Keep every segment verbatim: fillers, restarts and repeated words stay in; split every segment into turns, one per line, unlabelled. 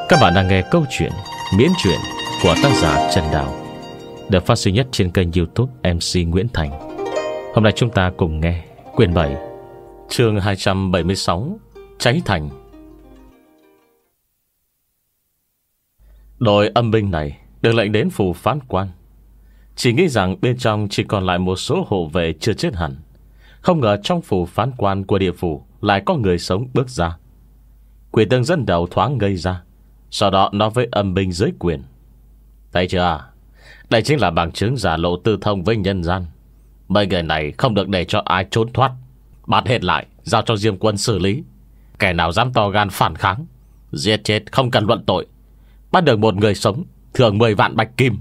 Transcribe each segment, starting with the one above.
Các bạn đang nghe câu chuyện Miễn truyện của tác giả Trần Đào, được phát sinh nhất trên kênh YouTube em xê Nguyễn Thành. Hôm nay chúng ta cùng nghe quyển bảy, chương hai trăm bảy mươi sáu, Cháy Thành. Đội âm binh này được lệnh đến phủ phán quan, chỉ nghĩ rằng bên trong chỉ còn lại một số hộ vệ chưa chết hẳn. Không ngờ trong phủ phán quan của địa phủ lại có người sống bước ra. Quỷ Tương dẫn đầu thoáng ngây ra, sau đó nói với âm binh dưới quyền: thấy chưa, đây chính là bằng chứng giả lộ tư thông với nhân gian. Mấy người này không được để cho ai trốn thoát, bắt hết lại, giao cho Diêm quân xử lý. Kẻ nào dám to gan phản kháng, giết chết không cần luận tội. Bắt được một người sống, thưởng mười vạn bạch kim.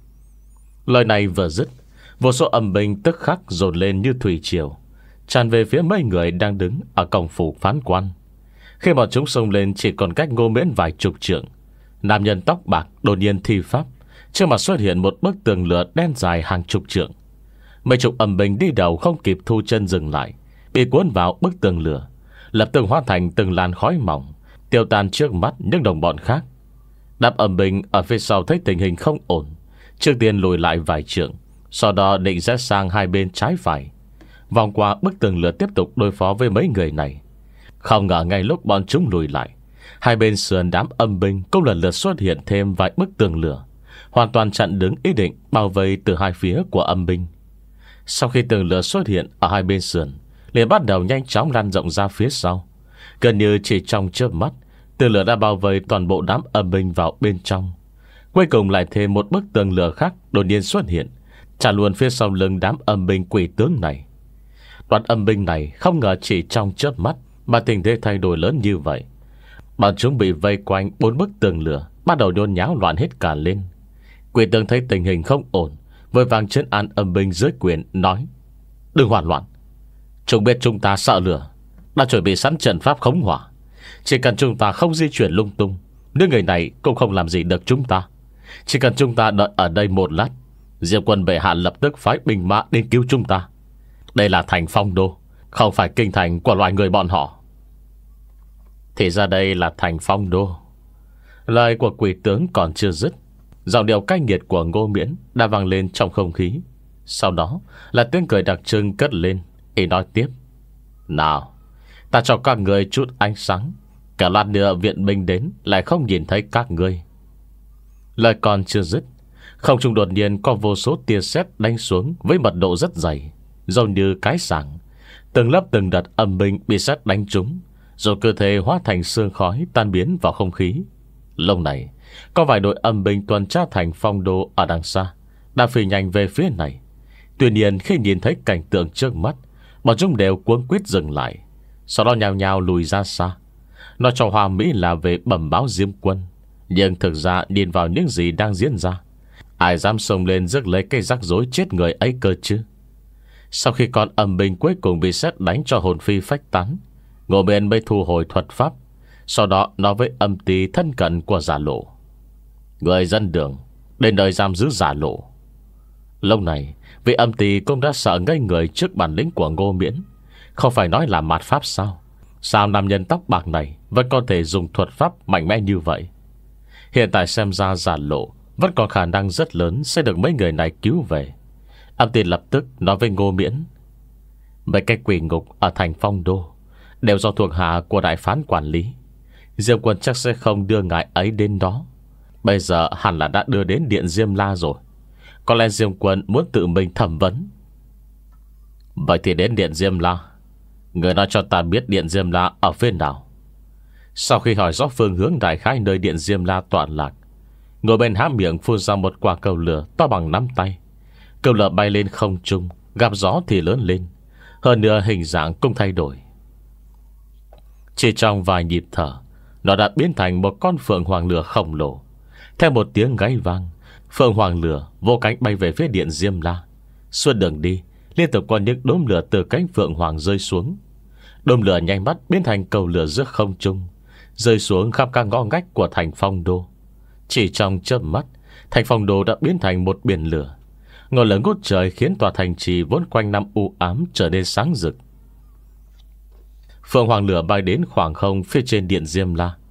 Lời này vừa dứt, vô số âm binh tức khắc dồn lên như thủy triều, tràn về phía mấy người đang đứng ở cổng phủ phán quan. Khi bọn chúng xông lên chỉ còn cách Ngô Miễn vài chục trượng, nam nhân tóc bạc đột nhiên thi pháp, trước mặt xuất hiện một bức tường lửa đen dài hàng chục trượng. Mấy chục âm binh đi đầu không kịp thu chân dừng lại, bị cuốn vào bức tường lửa, lập tức hóa thành từng làn khói mỏng, tiêu tan trước mắt những đồng bọn khác. Đám âm binh ở phía sau thấy tình hình không ổn, trước tiên lùi lại vài trượng, sau đó định rẽ sang hai bên trái phải, vòng qua bức tường lửa tiếp tục đối phó với mấy người này. Không ngờ ngay lúc bọn chúng lùi lại, hai bên sườn đám âm binh cũng lần lượt xuất hiện thêm vài bức tường lửa, hoàn toàn chặn đứng ý định bao vây từ hai phía của âm binh. Sau khi tường lửa xuất hiện ở hai bên sườn, liền bắt đầu nhanh chóng lan rộng ra phía sau. Gần như chỉ trong chớp mắt, tường lửa đã bao vây toàn bộ đám âm binh vào bên trong. Cuối cùng lại thêm một bức tường lửa khác đột nhiên xuất hiện, chặn luôn phía sau lưng đám âm binh quỷ tướng này. Đoàn âm binh này không ngờ chỉ trong chớp mắt mà tình thế thay đổi lớn như vậy. Bọn chúng bị vây quanh bốn bức tường lửa, bắt đầu nhốn nháo loạn hết cả lên. Quỷ tướng thấy tình hình không ổn, vội vàng trấn an âm binh dưới quyền, nói: đừng hoảng loạn, chúng biết chúng ta sợ lửa, đã chuẩn bị sẵn trận pháp khống hỏa. Chỉ cần chúng ta không di chuyển lung tung, những người này cũng không làm gì được chúng ta. Chỉ cần chúng ta đợi ở đây một lát, Diêm quân bệ hạ lập tức phái binh mã đến cứu chúng ta. Đây là thành Phong Đô, không phải kinh thành của loài người bọn họ. Thì ra đây là thành Phong Đô. Lời của quỷ tướng còn chưa dứt, giọng điệu cay nghiệt của Ngô Miễn đã vang lên trong không khí. Sau đó là tiếng cười đặc trưng cất lên. Y nói tiếp: nào, ta cho các người chút ánh sáng, cả lát nữa viện binh đến lại không nhìn thấy các ngươi. Lời còn chưa dứt, không trung đột nhiên có vô số tia sét đánh xuống với mật độ rất dày, giống như cái sảng. Từng lớp từng đợt âm binh bị sét đánh trúng, rồi cơ thể hóa thành sương khói tan biến vào không khí. Lúc này có vài đội âm binh tuần tra thành Phong Đô ở đằng xa đã phi nhanh về phía này. Tuy nhiên khi nhìn thấy cảnh tượng trước mắt, bọn chúng đều cuống quýt dừng lại, sau đó nhào nhào lùi ra xa. Nói cho hoa mỹ là về bẩm báo Diêm quân, nhưng thực ra nhìn vào những gì đang diễn ra, ai dám xông lên rước lấy cái rắc rối chết người ấy cơ chứ. Sau khi con âm binh cuối cùng bị sét đánh cho hồn phi phách tán, Ngô Miễn mới thu hồi thuật pháp, sau đó nói với âm ty thân cận của Giả Lộ: người dân đường đến nơi giam giữ Giả Lộ. Lúc này vị âm ty cũng đã sợ ngây người trước bản lĩnh của Ngô Miễn. Không phải nói là mạt pháp sao? Sao nam nhân tóc bạc này vẫn có thể dùng thuật pháp mạnh mẽ như vậy? Hiện tại xem ra Giả Lộ vẫn còn khả năng rất lớn sẽ được mấy người này cứu về. Âm ty lập tức nói với Ngô Miễn: mấy cái quỷ ngục ở thành Phong Đô đều do thuộc hạ của đại phán quản lý. Diêm quân chắc sẽ không đưa ngài ấy đến đó. Bây giờ hẳn là đã đưa đến điện Diêm La rồi. Có lẽ Diêm quân muốn tự mình thẩm vấn. Vậy thì đến điện Diêm La, người nói cho ta biết điện Diêm La ở phía nào. Sau khi hỏi rõ phương hướng đại khái nơi điện Diêm La tọa lạc, ngồi bên há miệng phun ra một quả cầu lửa to bằng nắm tay. Cầu lửa bay lên không trung, gặp gió thì lớn lên, hơn nữa hình dạng cũng thay đổi. Chỉ trong vài nhịp thở, nó đã biến thành một con phượng hoàng lửa khổng lồ. Theo một tiếng gáy vang, phượng hoàng lửa vô cánh bay về phía điện Diêm La. Suốt đường đi, liên tục có những đốm lửa từ cánh phượng hoàng rơi xuống. Đốm lửa nhanh mắt biến thành cầu lửa giữa không trung, rơi xuống khắp các ngõ ngách của thành Phong Đô. Chỉ trong chớp mắt, thành Phong Đô đã biến thành một biển lửa. Ngọn lửa ngút trời khiến tòa thành trì vốn quanh năm u ám trở nên sáng rực. Phượng hoàng lửa bay đến khoảng không phía trên điện Diêm La,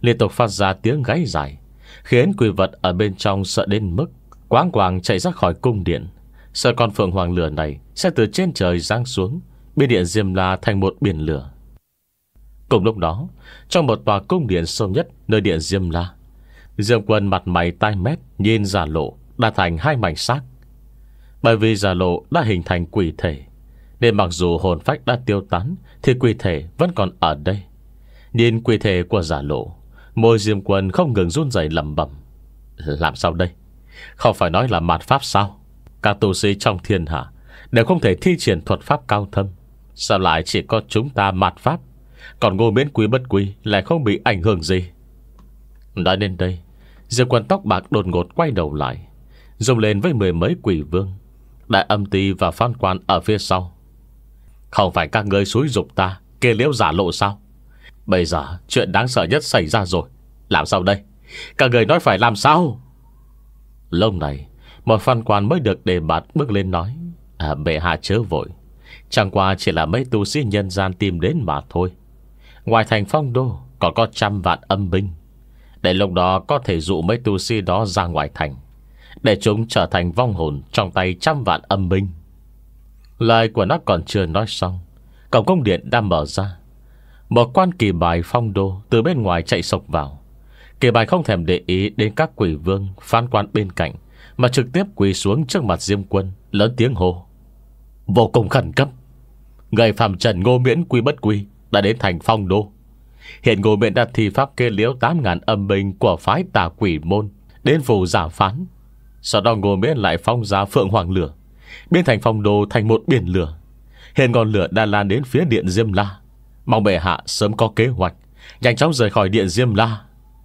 liên tục phát ra tiếng gáy dài, khiến quỷ vật ở bên trong sợ đến mức quáng quàng chạy ra khỏi cung điện, sợ con phượng hoàng lửa này sẽ từ trên trời giáng xuống, biến điện Diêm La thành một biển lửa. Cùng lúc đó, trong một tòa cung điện sâu nhất nơi điện Diêm La, Diêm Quân mặt mày tai mét nhìn Giả Lộ đã thành hai mảnh xác. Bởi vì Giả Lộ đã hình thành quỷ thể, nên mặc dù hồn phách đã tiêu tán thì quỷ thể vẫn còn ở đây. Nhìn quỷ thể của Giả Lộ, môi Diêm Quân không ngừng run rẩy lẩm bẩm: làm sao đây? Không phải nói là mạt pháp sao? Các tu sĩ trong thiên hạ đều không thể thi triển thuật pháp cao thâm, sao lại chỉ có chúng ta mạt pháp, còn Ngô Miễn Quý Bất Quý lại không bị ảnh hưởng gì? Nói đến đây, Diệp Quân tóc bạc đột ngột quay đầu lại, rung lên với mười mấy quỷ vương, Đại Âm Ty và Phan Quan ở phía sau. Không phải các ngươi xúi giục ta kê liễu Giả Lộ sao? Bây giờ chuyện đáng sợ nhất xảy ra rồi. Làm sao đây? Các người nói phải làm sao? Lúc này, một Phan Quan mới được đề bạt bước lên nói: à, bệ hạ chớ vội, chẳng qua chỉ là mấy tu sĩ nhân gian tìm đến mà thôi. Ngoài thành Phong Đô còn có trăm vạn âm binh, để lúc đó có thể dụ mấy tu sĩ đó ra ngoài thành, để chúng trở thành vong hồn trong tay trăm vạn âm binh. Lời của nó còn chưa nói xong, cổng cung điện đã mở ra. Một quan kỳ bài Phong Đô từ bên ngoài chạy sộc vào. Kỳ bài không thèm để ý đến các quỷ vương Phán Quan bên cạnh, mà trực tiếp quỳ xuống trước mặt Diêm Quân, lớn tiếng hô: vô cùng khẩn cấp, người phàm trần Ngô Miễn Quý Bất Quý đã đến thành Phong Đô. Hiện Ngô Miễn đã thi pháp kê liễu tám ngàn âm binh của phái Tà Quỷ Môn đến phủ giả phán. Sau đó Ngô Miễn lại phong ra Phượng Hoàng lửa, biến thành Phong Đô thành một biển lửa. Hiện ngọn lửa đã lan đến phía điện Diêm La. Mong bệ hạ sớm có kế hoạch, nhanh chóng rời khỏi điện Diêm La.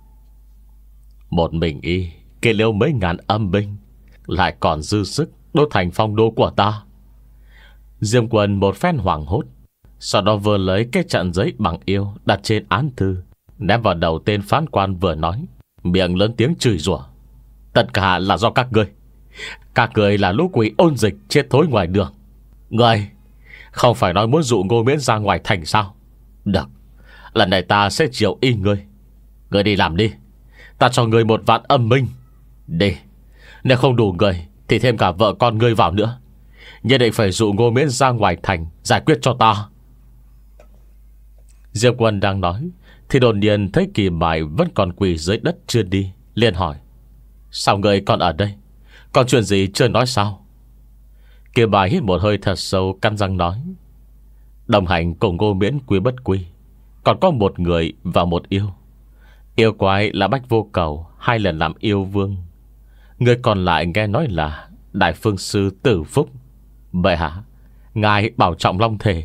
Một mình y kê liễu mấy ngàn âm binh, lại còn dư sức đốt thành Phong Đô của ta. Diêm Quân một phen hoảng hốt, sau đó vừa lấy cái chặn giấy bằng yêu đặt trên án thư, ném vào đầu tên phán quan vừa nói, miệng lớn tiếng chửi rủa: tất cả là do các ngươi. Các ngươi là lũ quỷ ôn dịch chết thối ngoài đường. Ngươi không phải nói muốn dụ Ngô Miễn ra ngoài thành sao? Được, lần này ta sẽ chiều y ngươi. Ngươi đi làm đi, ta cho ngươi một vạn âm minh. Đi, nếu không đủ người thì thêm cả vợ con ngươi vào nữa. Nhất định phải dụ Ngô Miễn ra ngoài thành giải quyết cho ta. Diệp Quân đang nói thì đột nhiên thấy Kỳ Bài vẫn còn quỳ dưới đất chưa đi, liền hỏi: sao ngươi còn ở đây? Còn chuyện gì chưa nói sao? Kỳ Bài hít một hơi thật sâu, cắn răng nói: đồng hành cùng Ngô Miễn Quý Bất Quý còn có một người và một yêu. Yêu quái là Bách Vô Cầu, hai lần làm yêu vương. Người còn lại nghe nói là Đại Phương Sư Tử Phúc. Bệ hạ, ngài bảo trọng long thể.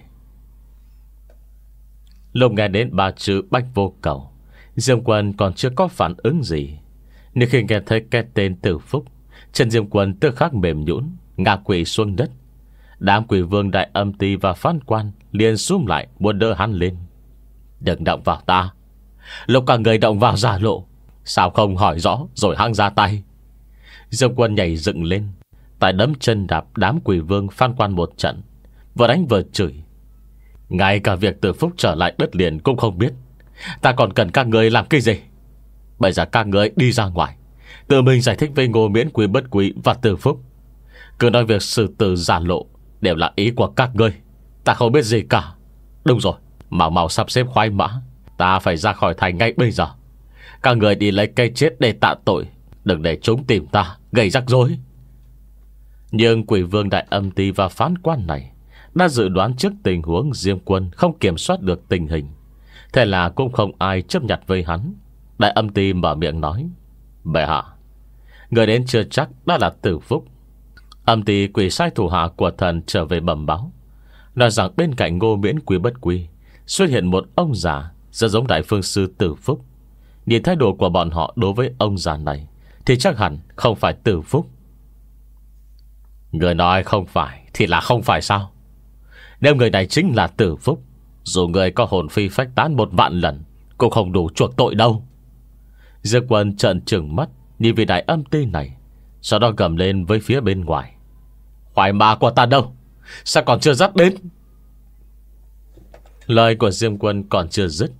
Lúc nghe đến ba chữ Bách Vô Cầu, Diêm Quân còn chưa có phản ứng gì, nhưng khi nghe thấy cái tên Tử Phúc, chân Diêm Quân tức khắc mềm nhũn, ngã quỵ xuống đất. Đám quỷ vương Đại Âm Ty và Phán Quan liền xúm lại muốn đỡ hắn lên. Đừng động vào ta. Lúc cả người động vào Giả Lộ, sao không hỏi rõ rồi hăng ra tay? Diêm Quân nhảy dựng lên, tại đấm chân đạp đám quỷ vương Phan Quan một trận, vừa đánh vừa chửi: ngay cả việc Tử Phúc trở lại đất liền cũng không biết, ta còn cần các người làm cái gì? Bây giờ các người đi ra ngoài, tự mình giải thích với Ngô Miễn Quý Bất Quý và Tử Phúc. Cứ nói việc xử tử Giả Lộ đều là ý của các ngươi, ta không biết gì cả. Đúng rồi, mau mau sắp xếp khoái mã, ta phải ra khỏi thành ngay bây giờ. Các người đi lấy cây chết để tạ tội, đừng để chúng tìm ta gây rắc rối. Nhưng quỷ vương Đại Âm Ty và Phán Quan này đã dự đoán trước tình huống Diêm Quân không kiểm soát được tình hình, thế là cũng không ai chấp nhận với hắn. Đại Âm Ty mở miệng nói: bệ hạ, người đến chưa chắc đã là Tử Phúc. Âm Ty quỷ sai thủ hạ của thần trở về bẩm báo, nói rằng bên cạnh Ngô Miễn Quý Bất Quý xuất hiện một ông già rất giống Đại Phương Sư Tử Phúc. Nhìn thái độ của bọn họ đối với ông già này thì chắc hẳn không phải Tử Phúc. Người nói không phải thì là không phải sao? Nếu người này chính là Tử Phúc, dù người có hồn phi phách tán một vạn lần cũng không đủ chuộc tội đâu. Diệp Quân trợn trừng mắt nhìn vị Đại Âm Ty này, sau đó gầm lên với phía bên ngoài: khoái mã của ta đâu? Sao còn chưa dắt đến? Lời của Diêm Quân còn chưa dứt,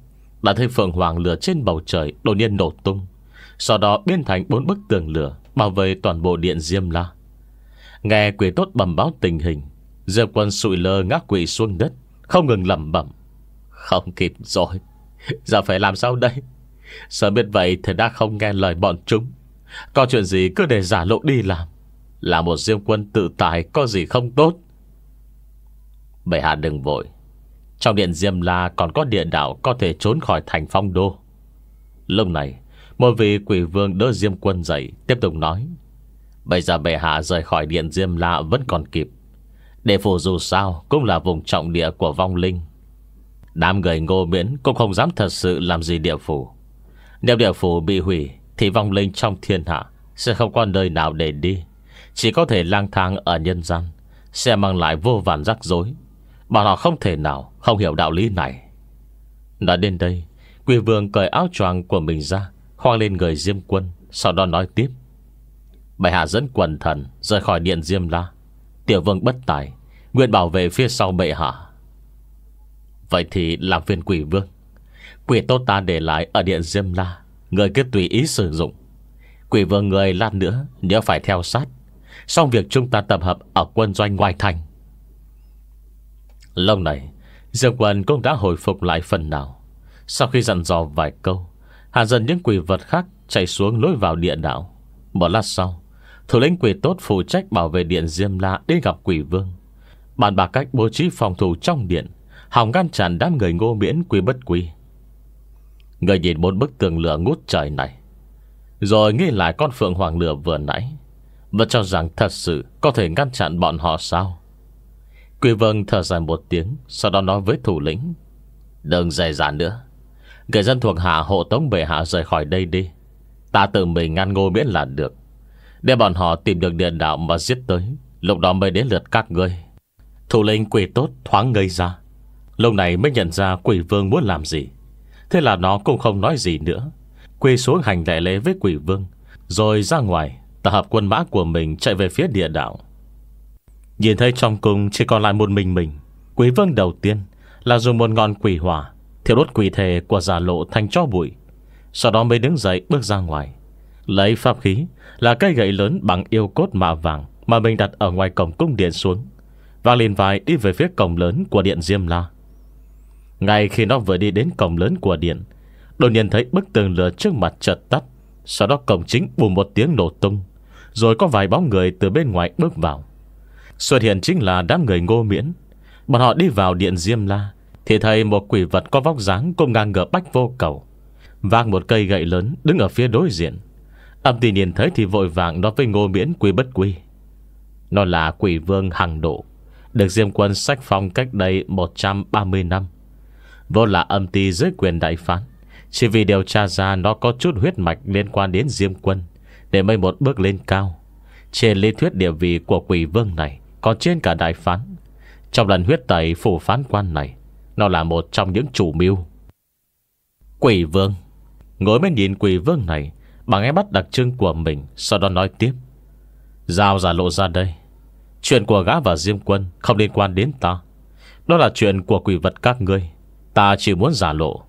đã thấy phượng hoàng lửa trên bầu trời đột nhiên nổ tung, sau đó biến thành bốn bức tường lửa bảo vệ toàn bộ điện Diêm La. Nghe Quỷ Tốt bẩm báo tình hình, Diệp Quân sụi lơ ngã quỵ xuống đất, không ngừng lẩm bẩm: Không kịp rồi, giờ phải làm sao đây? Sớm biết vậy thì đã không nghe lời bọn chúng. Có chuyện gì cứ để giả lộ đi làm. Là một Diêm Quân tự tại có gì không tốt. Bệ hạ đừng vội, trong điện Diêm La còn có địa đạo có thể trốn khỏi thành Phong Đô. Lúc này một vị quỷ vương đỡ Diêm Quân dậy, tiếp tục nói: Bây giờ bệ hạ rời khỏi điện Diêm La vẫn còn kịp. Địa phủ dù sao cũng là vùng trọng địa của vong linh. Đám người Ngô Miễn cũng không dám thật sự làm gì địa phủ. Nếu địa phủ bị hủy thì vong linh trong thiên hạ sẽ không có nơi nào để đi, chỉ có thể lang thang ở nhân gian, sẽ mang lại vô vàn rắc rối. Bọn họ không thể nào không hiểu đạo lý này. Nói đến đây, Quỷ Vương cởi áo choàng của mình ra, khoác lên người Diêm Quân, sau đó nói tiếp: Bệ hạ dẫn quần thần rời khỏi điện Diêm La. Tiểu vương bất tài, nguyện bảo vệ phía sau bệ hạ. Vậy thì làm phiền Quỷ Vương, Quỷ Tốt ta để lại ở điện Diêm La, người cứ tùy ý sử dụng. Quỷ Vương người lát nữa nhớ phải theo sát, xong việc chúng ta tập hợp ở quân doanh ngoài thành. Lâu này Diệp Quân cũng đã hồi phục lại phần nào. Sau khi dặn dò vài câu, hạ dần những quỷ vật khác chạy xuống lối vào địa đạo. Một lát sau, thủ lĩnh Quỷ Tốt phụ trách bảo vệ điện Diêm La đến gặp Quỷ Vương, bàn bạc cách bố trí phòng thủ trong điện, hòng ngăn chặn đám người Ngô Miễn Quy Bất Quy. Người nhìn bốn bức tường lửa ngút trời này, rồi nghĩ lại con phượng hoàng lửa vừa nãy, và cho rằng thật sự có thể ngăn chặn bọn họ sao? Quỷ Vương thở dài một tiếng, sau đó nói với thủ lĩnh: Đừng dày dạn nữa, người dân thuộc hạ hộ tống bệ hạ rời khỏi đây đi. Ta tự mình ngăn Ngô Miễn là được. Để bọn họ tìm được địa đạo mà giết tới, lúc đó mới đến lượt các ngươi. Thủ lĩnh Quỷ Tốt thoáng ngây ra, lúc này mới nhận ra Quỷ Vương muốn làm gì. Thế là nó cũng không nói gì nữa, quỳ xuống hành đại lễ với Quỷ Vương, rồi ra ngoài tập hợp quân mã của mình chạy về phía địa đạo. Nhìn thấy trong cung chỉ còn lại một mình mình, Quỷ Vương đầu tiên là dùng một ngọn quỷ hỏa thiêu đốt quỷ thể của Giả Lộ thành tro bụi, sau đó mới đứng dậy bước ra ngoài, lấy pháp khí là cây gậy lớn bằng yêu cốt mạ vàng mà mình đặt ở ngoài cổng cung điện xuống, và liền vai đi về phía cổng lớn của điện Diêm La. Ngay khi nó vừa đi đến cổng lớn của điện, đột nhiên thấy bức tường lửa trước mặt chợt tắt, sau đó cổng chính bùm một tiếng nổ tung, rồi có vài bóng người từ bên ngoài bước vào. Xuất hiện chính là đám người Ngô Miễn. Bọn họ đi vào điện Diêm La thì thấy một quỷ vật có vóc dáng cũng ngang ngửa Bách Vô Cầu, vác một cây gậy lớn đứng ở phía đối diện. Âm Tỳ nhìn thấy thì vội vàng nói với Ngô Miễn Quy Bất Quy: Nó là Quỷ Vương Hằng Độ, được Diêm Quân sách phong cách đây một trăm ba mươi năm. Vốn là Âm Tỳ dưới quyền đại phán, chỉ vì điều tra ra nó có chút huyết mạch liên quan đến Diêm Quân, để mới một bước lên cao. Trên lý thuyết địa vị của Quỷ Vương này còn trên cả đại phán. Trong lần huyết tẩy phủ phán quan này, nó là một trong những chủ mưu. Quỷ Vương ngồi bên nhìn Quỷ Vương này bằng ánh mắt đặc trưng của mình, sau đó nói tiếp: Giao Giả Lộ ra đây. Chuyện của gã và Diêm Quân không liên quan đến ta. Đó là chuyện của quỷ vật các ngươi. Ta chỉ muốn Giả Lộ.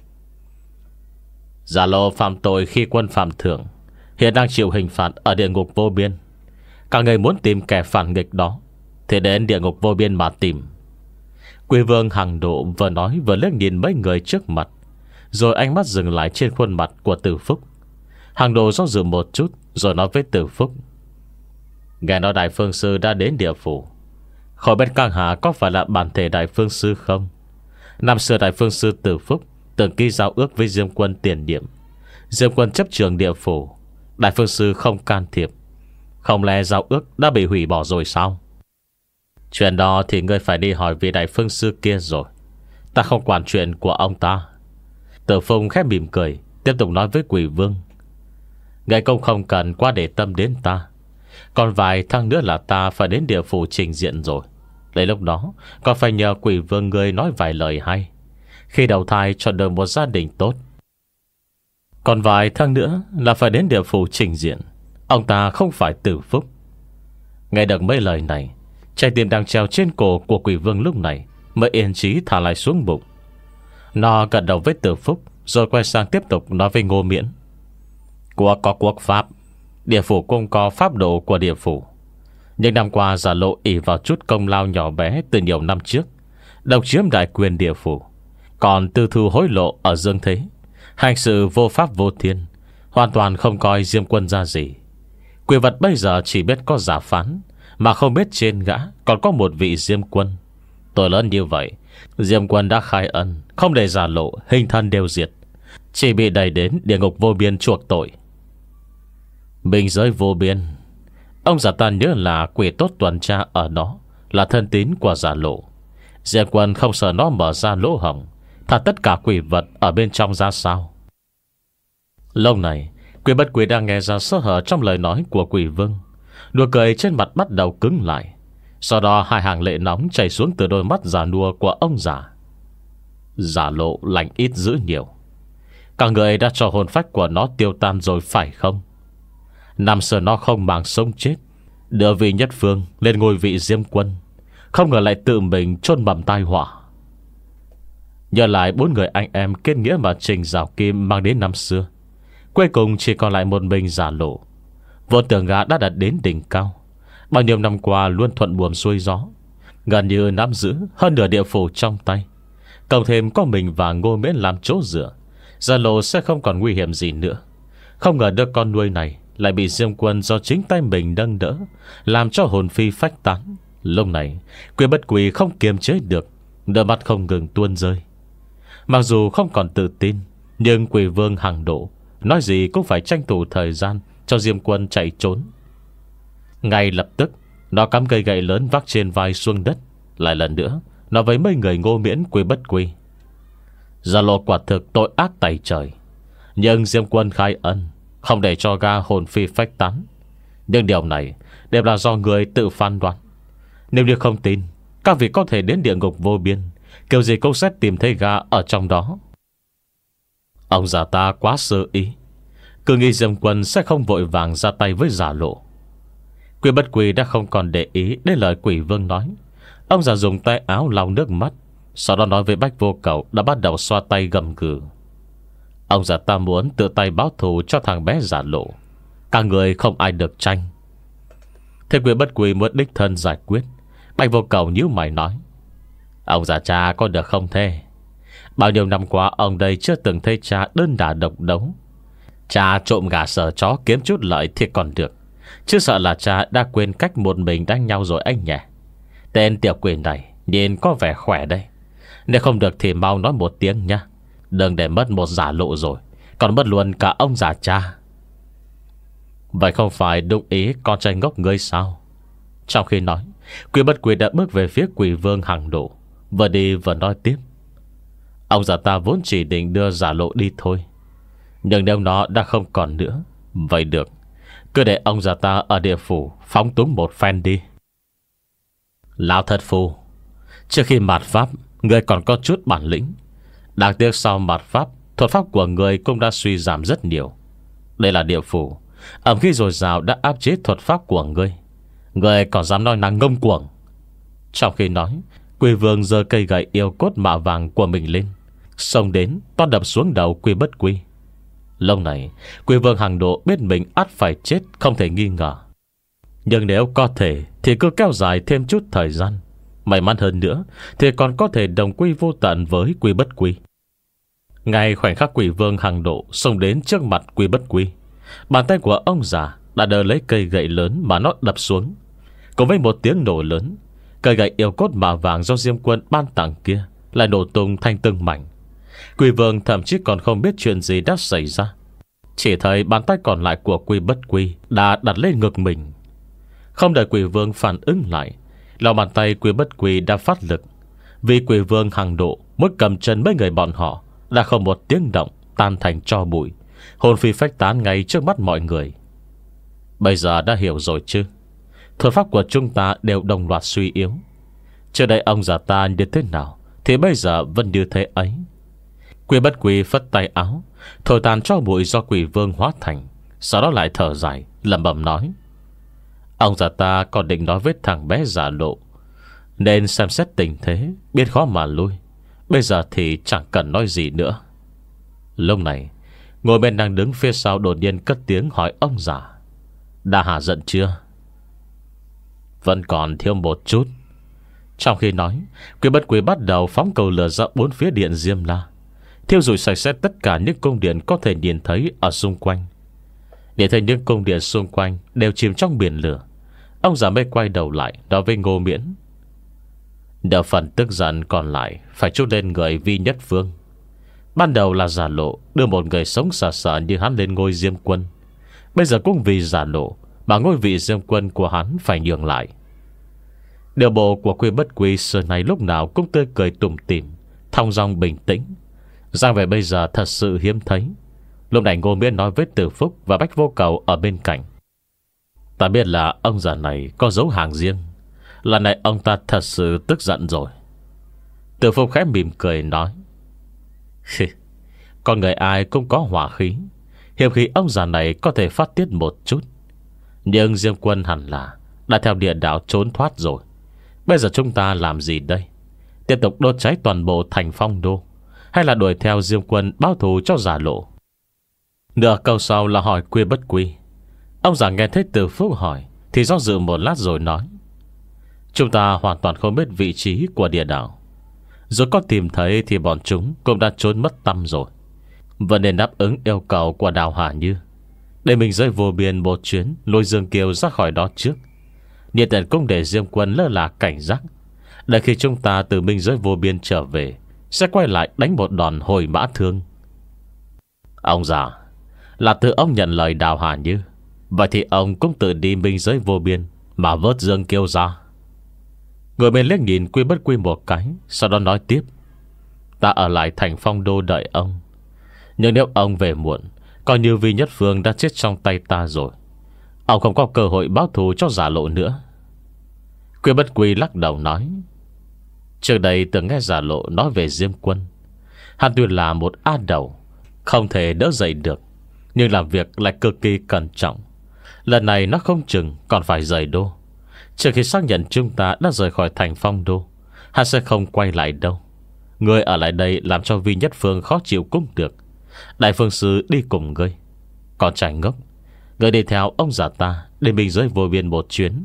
Giả Lộ phạm tội khi quân phạm thượng, hiện đang chịu hình phạt ở địa ngục vô biên. Các người muốn tìm kẻ phản nghịch đó thì đến địa ngục vô biên mà tìm. Quỷ Vương Hằng Độ vừa nói vừa liếc nhìn mấy người trước mặt, rồi ánh mắt dừng lại trên khuôn mặt của Tử Phúc. Hằng Độ do dự một chút, rồi nói với Tử Phúc: Nghe nói Đại Phương Sư đã đến địa phủ, khỏi biết các hạ có phải là bản thể Đại Phương Sư không? Năm xưa Đại Phương Sư Tử Phúc từng ký giao ước với Diêm Quân tiền nhiệm. Diêm Quân chấp trường địa phủ, Đại Phương Sư không can thiệp. Không lẽ giao ước đã bị hủy bỏ rồi sao? Chuyện đó thì ngươi phải đi hỏi vị Đại Phương Sư kia rồi. Ta không quản chuyện của ông ta. Tử Phùng khẽ mỉm cười, tiếp tục nói với Quỷ Vương: Ngươi cũng không cần quá để tâm đến ta. Còn vài tháng nữa là ta phải đến địa phủ trình diện rồi. Đến lúc đó còn phải nhờ Quỷ Vương ngươi nói vài lời hay, khi đầu thai chọn được một gia đình tốt. Còn vài tháng nữa là phải đến địa phủ trình diện. Ông ta không phải Tử Phúc. Nghe được mấy lời này, trái tim đang treo trên cổ của Quỷ Vương lúc này mới yên trí thả lại xuống bụng. Nó gật đầu với Từ Phúc, rồi quay sang tiếp tục nói với Ngô Miễn. Quốc có quốc pháp, địa phủ cũng có pháp độ của địa phủ. Những năm qua giả lộ ỷ vào chút công lao nhỏ bé từ nhiều năm trước, độc chiếm đại quyền địa phủ, còn tư thu hối lộ ở dương thế, hành sự vô pháp vô thiên, hoàn toàn không coi Diêm Quân ra gì. Quỷ vật bây giờ chỉ biết có giả phán, mà không biết trên gã còn có một vị Diêm Quân. Tội lớn như vậy, Diêm Quân đã khai ân, không để giả lộ hình thân đều diệt, chỉ bị đẩy đến địa ngục vô biên chuộc tội. Bình giới vô biên, ông giả ta nhớ là quỷ tốt tuần tra ở đó là thân tín của giả lộ. Diêm Quân không sợ nó mở ra lỗ hổng, thả tất cả quỷ vật ở bên trong ra sao. Lâu này Quỷ Bất Quỷ đang nghe ra sơ hở trong lời nói của Quỷ Vương. Nụ cười trên mặt bắt đầu cứng lại. Sau đó hai hàng lệ nóng chảy xuống từ đôi mắt già nua của ông già. Giả lộ lành ít dữ nhiều. Cả người đã cho hồn phách của nó tiêu tan rồi phải không? Năm xưa nó không màng sống chết, đưa vị nhất phương lên ngôi vị Diêm Quân, không ngờ lại tự mình chôn mầm tai họa. Nhớ lại bốn người anh em kết nghĩa mà Trình Giảo Kim mang đến năm xưa, cuối cùng chỉ còn lại một mình giả lộ. Vô tưởng gã đã đạt đến đỉnh cao, bao nhiêu năm qua luôn thuận buồm xuôi gió, gần như nắm giữ hơn nửa địa phủ trong tay. Cộng thêm có mình và Ngô Miễn làm chỗ dựa, giả lộ sẽ không còn nguy hiểm gì nữa. Không ngờ đứa con nuôi này lại bị Diêm Quân do chính tay mình nâng đỡ, làm cho hồn phi phách tán. Lúc này Quỷ Bất Quỷ không kiềm chế được, đôi mắt không ngừng tuôn rơi. Mặc dù không còn tự tin, nhưng Quỷ Vương hàng độ nói gì cũng phải tranh thủ thời gian cho Diêm Quân chạy trốn. Ngay lập tức nó cắm cây gậy lớn vác trên vai xuống đất, lại lần nữa nói với mấy người Ngô Miễn, Quỷ Bất Quỷ. Giả lộ quả thực tội ác tày trời, nhưng Diêm Quân khai ân, không để cho gã hồn phi phách tán. Nhưng điều này đều là do người tự phán đoán. Nếu như không tin, các vị có thể đến địa ngục vô biên, kiểu gì cũng sẽ tìm thấy gã ở trong đó. Ông già ta quá sơ ý, cứ nghĩ Diêm Quân sẽ không vội vàng ra tay với giả lộ. Quỷ Bất Quỷ đã không còn để ý đến lời Quỷ Vương nói. Ông già dùng tay áo lau nước mắt, sau đó nói với Bách Vô Cầu đã bắt đầu xoa tay gầm gừ. Ông già ta muốn tự tay báo thù cho thằng bé giả lộ, cả người không ai được tranh. Thế Quỷ Bất Quỷ muốn đích thân giải quyết. Bách Vô Cầu nhíu mày nói: ông già cha có được không thế? Bao nhiêu năm qua ông đây chưa từng thấy cha đơn đả độc đấu. Cha trộm gà sờ chó kiếm chút lợi thì còn được, chứ sợ là cha đã quên cách một mình đánh nhau rồi anh nhỉ? Tên tiểu quỷ này nhìn có vẻ khỏe đây. Nếu không được thì mau nói một tiếng nha, đừng để mất một giả lộ rồi còn mất luôn cả ông già cha. Vậy không phải đúng ý con trai ngốc ngươi sao? Trong khi nói, Quỷ Bất Quỷ đã bước về phía Quỷ Vương hàng độ, vừa đi vừa nói tiếp: ông già ta vốn chỉ định đưa giả lộ đi thôi, nhưng nếu nó đã không còn nữa, vậy được, cứ để ông già ta ở địa phủ phóng túng một phen đi. Lão thật phù, trước khi mạt pháp người còn có chút bản lĩnh. Đáng tiếc sau mạt pháp, thuật pháp của người cũng đã suy giảm rất nhiều. Đây là địa phủ, ẩm khí dồi dào đã áp chế thuật pháp của ngươi, ngươi còn dám nói năng ngông cuồng. Trong khi nói, Quỷ Vương giơ cây gậy yêu cốt mạ vàng của mình lên, xông đến toan đập xuống đầu Quỷ Bất Quỷ. Lâu này Quỷ Vương hàng độ biết mình ắt phải chết không thể nghi ngờ, nhưng nếu có thể thì cứ kéo dài thêm chút thời gian. May mắn hơn nữa thì còn có thể đồng quy vô tận với Quỷ Bất Quỷ. Ngay khoảnh khắc Quỷ Vương hàng độ xông đến trước mặt Quỷ Bất Quỷ, bàn tay của ông già đã đỡ lấy cây gậy lớn mà nó đập xuống. Cùng với một tiếng nổ lớn, cây gậy yêu cốt mạ vàng do Diêm Quân ban tặng kia lại nổ tung thành từng mảnh. Quỷ Vương thậm chí còn không biết chuyện gì đã xảy ra, chỉ thấy bàn tay còn lại của Quỷ Bất Quỷ đã đặt lên ngực mình. Không đợi Quỷ Vương phản ứng lại, lòng bàn tay Quỷ Bất Quỷ đã phát lực. Vì Quỷ Vương hàng độ mới cầm chân mấy người bọn họ đã không một tiếng động tan thành tro bụi, hồn phi phách tán ngay trước mắt mọi người. Bây giờ đã hiểu rồi chứ? Thuật pháp của chúng ta đều đồng loạt suy yếu. Trước đây ông già ta như thế nào thì bây giờ vẫn như thế ấy. Quỷ Bất Quỷ phất tay áo, thổi tàn tro bụi do Quỷ Vương hóa thành, sau đó lại thở dài lẩm bẩm nói: ông già ta còn định nói với thằng bé giả lộ, nên xem xét tình thế, biết khó mà lui. Bây giờ thì chẳng cần nói gì nữa. Lúc này Ngô Miễn đang đứng phía sau đột nhiên cất tiếng hỏi ông già: đã hạ giận chưa? Vẫn còn thiếu một chút. Trong khi nói, Quy Bất Quy bắt đầu phóng cầu lửa ra bốn phía điện Diêm La, thiêu rụi sạch sẽ tất cả những cung điện có thể nhìn thấy ở xung quanh. Để thấy những cung điện xung quanh đều chìm trong biển lửa, ông già mới quay đầu lại nói với Ngô Miễn: đỡ phần tức giận còn lại phải chút lên người Vi Nhất Phương. Ban đầu là Giả Lộ đưa một người sống sờ sờ như hắn lên ngôi Diêm Quân, bây giờ cũng vì Giả Lộ mà ngôi vị Diêm Quân của hắn phải nhường lại. Điều bộ của Quy Bất Quy xưa này lúc nào cũng tươi cười tủm tỉm, thong dong bình tĩnh, ra về bây giờ thật sự hiếm thấy. Lúc này Ngô Miễn nói với Từ Phúc và Bách Vô Cầu ở bên cạnh: ta biết là ông già này có dấu hàng riêng. Lần này ông ta thật sự tức giận rồi. Từ Phúc khẽ mỉm cười nói: con người ai cũng có hỏa khí, hiếm khi ông già này có thể phát tiết một chút. Nhưng Diêm Quân hẳn là đã theo địa đạo trốn thoát rồi. Bây giờ chúng ta làm gì đây? Tiếp tục đốt cháy toàn bộ thành Phong Đô, hay là đuổi theo Diêm Quân báo thù cho Giả Lộ? Nửa câu sau là hỏi Quy Bất Quy. Ông già nghe thấy Từ Phúc hỏi thì do dự một lát rồi nói: chúng ta hoàn toàn không biết vị trí của địa đạo. Rồi có tìm thấy thì bọn chúng cũng đã trốn mất tăm rồi. Vẫn nên đáp ứng yêu cầu của Đào Hà Như, để mình rơi vô biên một chuyến, lôi Dương Kiều ra khỏi đó trước. Nhiệt tận cũng để Diêm Quân lơ là cảnh giác, để khi chúng ta từ minh giới vô biên trở về sẽ quay lại đánh một đòn hồi mã thương. Ông già, là tự ông nhận lời Đào Hà Như, vậy thì ông cũng tự đi minh giới vô biên mà vớt Dương Kiều ra. Người bên liếc nhìn Quy Bất Quy một cái, sau đó nói tiếp: ta ở lại thành Phong Đô đợi ông. Nhưng nếu ông về muộn, coi như Vi Nhất Phương đã chết trong tay ta rồi, ông không có cơ hội báo thù cho Giả Lộ nữa. Quy Bất Quy lắc đầu nói: trước đây từng nghe Giả Lộ nói về Diêm Quân, hắn tuy là một a đầu, không thể đỡ dậy được, nhưng làm việc lại cực kỳ cẩn trọng. Lần này nó không chừng còn phải rời đô. Trước khi xác nhận chúng ta đã rời khỏi thành Phong Đô, hắn sẽ không quay lại đâu. Ngươi ở lại đây làm cho Vi Nhất Phương khó chịu cũng được. Đại Phương Sư đi cùng ngươi. Còn trai ngốc, ngươi đi theo ông già ta để mình giới vô biên một chuyến.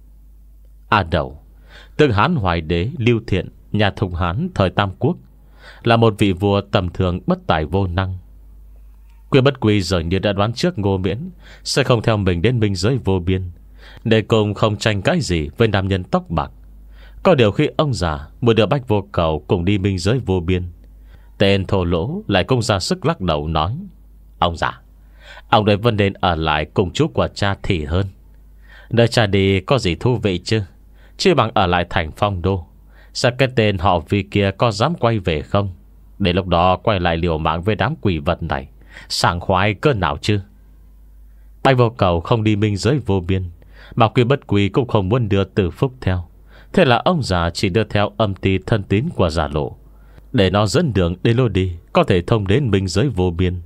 A đầu, tương Hán Hoài Đế Lưu Thiện, nhà Thục Hán thời Tam Quốc, là một vị vua tầm thường bất tài vô năng. Quy Bất Quy giờ như đã đoán trước Ngô Miễn sẽ không theo mình đến minh giới vô biên, để cùng không tranh cãi gì với nam nhân tóc bạc. Có điều khi ông già muốn đưa Bách Vô Cầu cùng đi minh giới vô biên, tên thô lỗ lại cũng ra sức lắc đầu nói: ông già, ông đấy vẫn nên ở lại cùng chú của cha thì hơn. Nơi cha đi có gì thú vị chứ, chứ bằng ở lại thành Phong Đô. Sao cái tên họ Vi kia có dám quay về không? Để lúc đó quay lại liều mạng với đám quỷ vật này, sảng khoái cơn nào chứ. Bách Vô Cầu không đi minh giới vô biên, mà Quy Bất Quy cũng không muốn đưa Từ Phúc theo. Thế là ông già chỉ đưa theo âm ty thân tín của Giả Lộ, để nó dẫn đường đến lối đi có thể thông đến minh giới vô biên.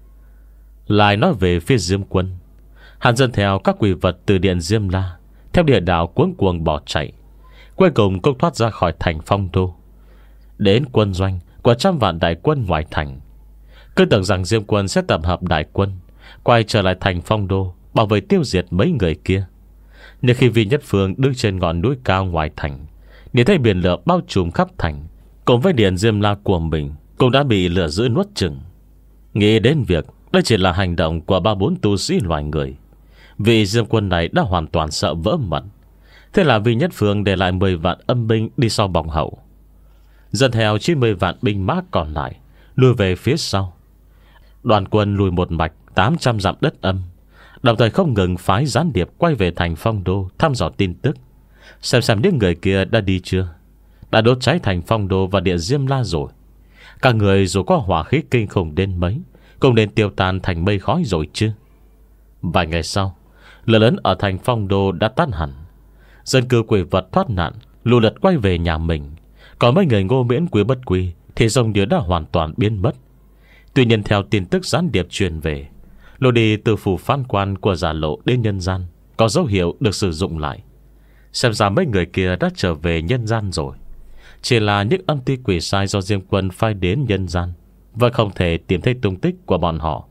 Lại nói về phía Diêm Quân, hắn dẫn theo các quỷ vật từ điện Diêm La, theo địa đạo cuống cuồng bỏ chạy, cuối cùng cũng thoát ra khỏi thành Phong Đô, đến quân doanh của trăm vạn đại quân ngoài thành. Cứ tưởng rằng Diêm Quân sẽ tập hợp đại quân quay trở lại thành Phong Đô, bảo vệ tiêu diệt mấy người kia. Nhưng khi Vi Nhất Phương đứng trên ngọn núi cao ngoài thành, nhìn thấy biển lửa bao trùm khắp thành, cùng với điện Diêm La của mình cũng đã bị lửa giữ nuốt chửng. Nghĩ đến việc đây chỉ là hành động của ba bốn tu sĩ loài người, vị Diêm Quân này đã hoàn toàn sợ vỡ mật. Thế là Vi Nhất Phương để lại mười vạn âm binh đi sau bọc hậu, dẫn theo chín mươi vạn binh mã còn lại lùi về phía sau. Đoàn quân lùi một mạch tám trăm dặm đất âm, đồng thời không ngừng phái gián điệp quay về thành Phong Đô thăm dò tin tức, xem xem những người kia đã đi chưa, đã đốt cháy thành Phong Đô và điện Diêm La rồi. Các người dù có hỏa khí kinh khủng đến mấy cũng nên tiêu tan thành mây khói rồi chứ. Vài ngày sau, lửa lớn ở thành Phong Đô đã tắt hẳn. Dân cư quỷ vật thoát nạn lù lượt quay về nhà mình. Còn mấy người Ngô Miễn, Quy Bất Quy thì dòng như đã hoàn toàn biến mất. Tuy nhiên theo tin tức gián điệp truyền về, lối đi từ phủ Phan Quan của Giả Lộ đến nhân gian có dấu hiệu được sử dụng lại. Xem ra mấy người kia đã trở về nhân gian rồi. chỉ là những âm ti quỷ sai do Diêm Quân phái đến nhân gian, vẫn không thể tìm thấy tung tích của bọn họ.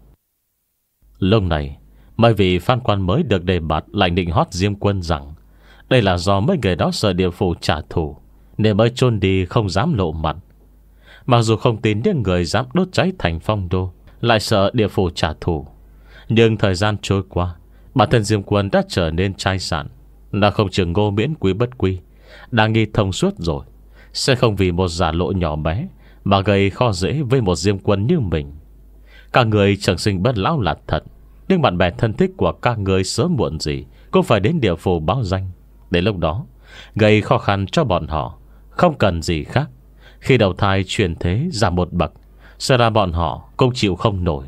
Lúc này mấy vị Phan Quan mới được đề bạt lại định hót Diêm Quân rằng đây là do mấy người đó sợ địa phủ trả thù nên mới chôn đi không dám lộ mặt. Mặc dù không tin những người dám đốt cháy thành Phong Đô lại sợ địa phủ trả thù, nhưng thời gian trôi qua, bản thân Diêm Quân đã trở nên chai sạn. Nó không chừng Ngô Miễn Quý Bất Quy đang nghi thông suốt rồi, sẽ không vì một giả lộ nhỏ bé mà gây khó dễ với một Diêm Quân như mình. Các người trường sinh bất lão là thật, nhưng bạn bè thân thích của các người sớm muộn gì cũng phải đến địa phủ báo danh. Đến lúc đó gây khó khăn cho bọn họ, không cần gì khác. Khi đầu thai chuyển thế giảm một bậc, sẽ ra bọn họ cũng chịu không nổi.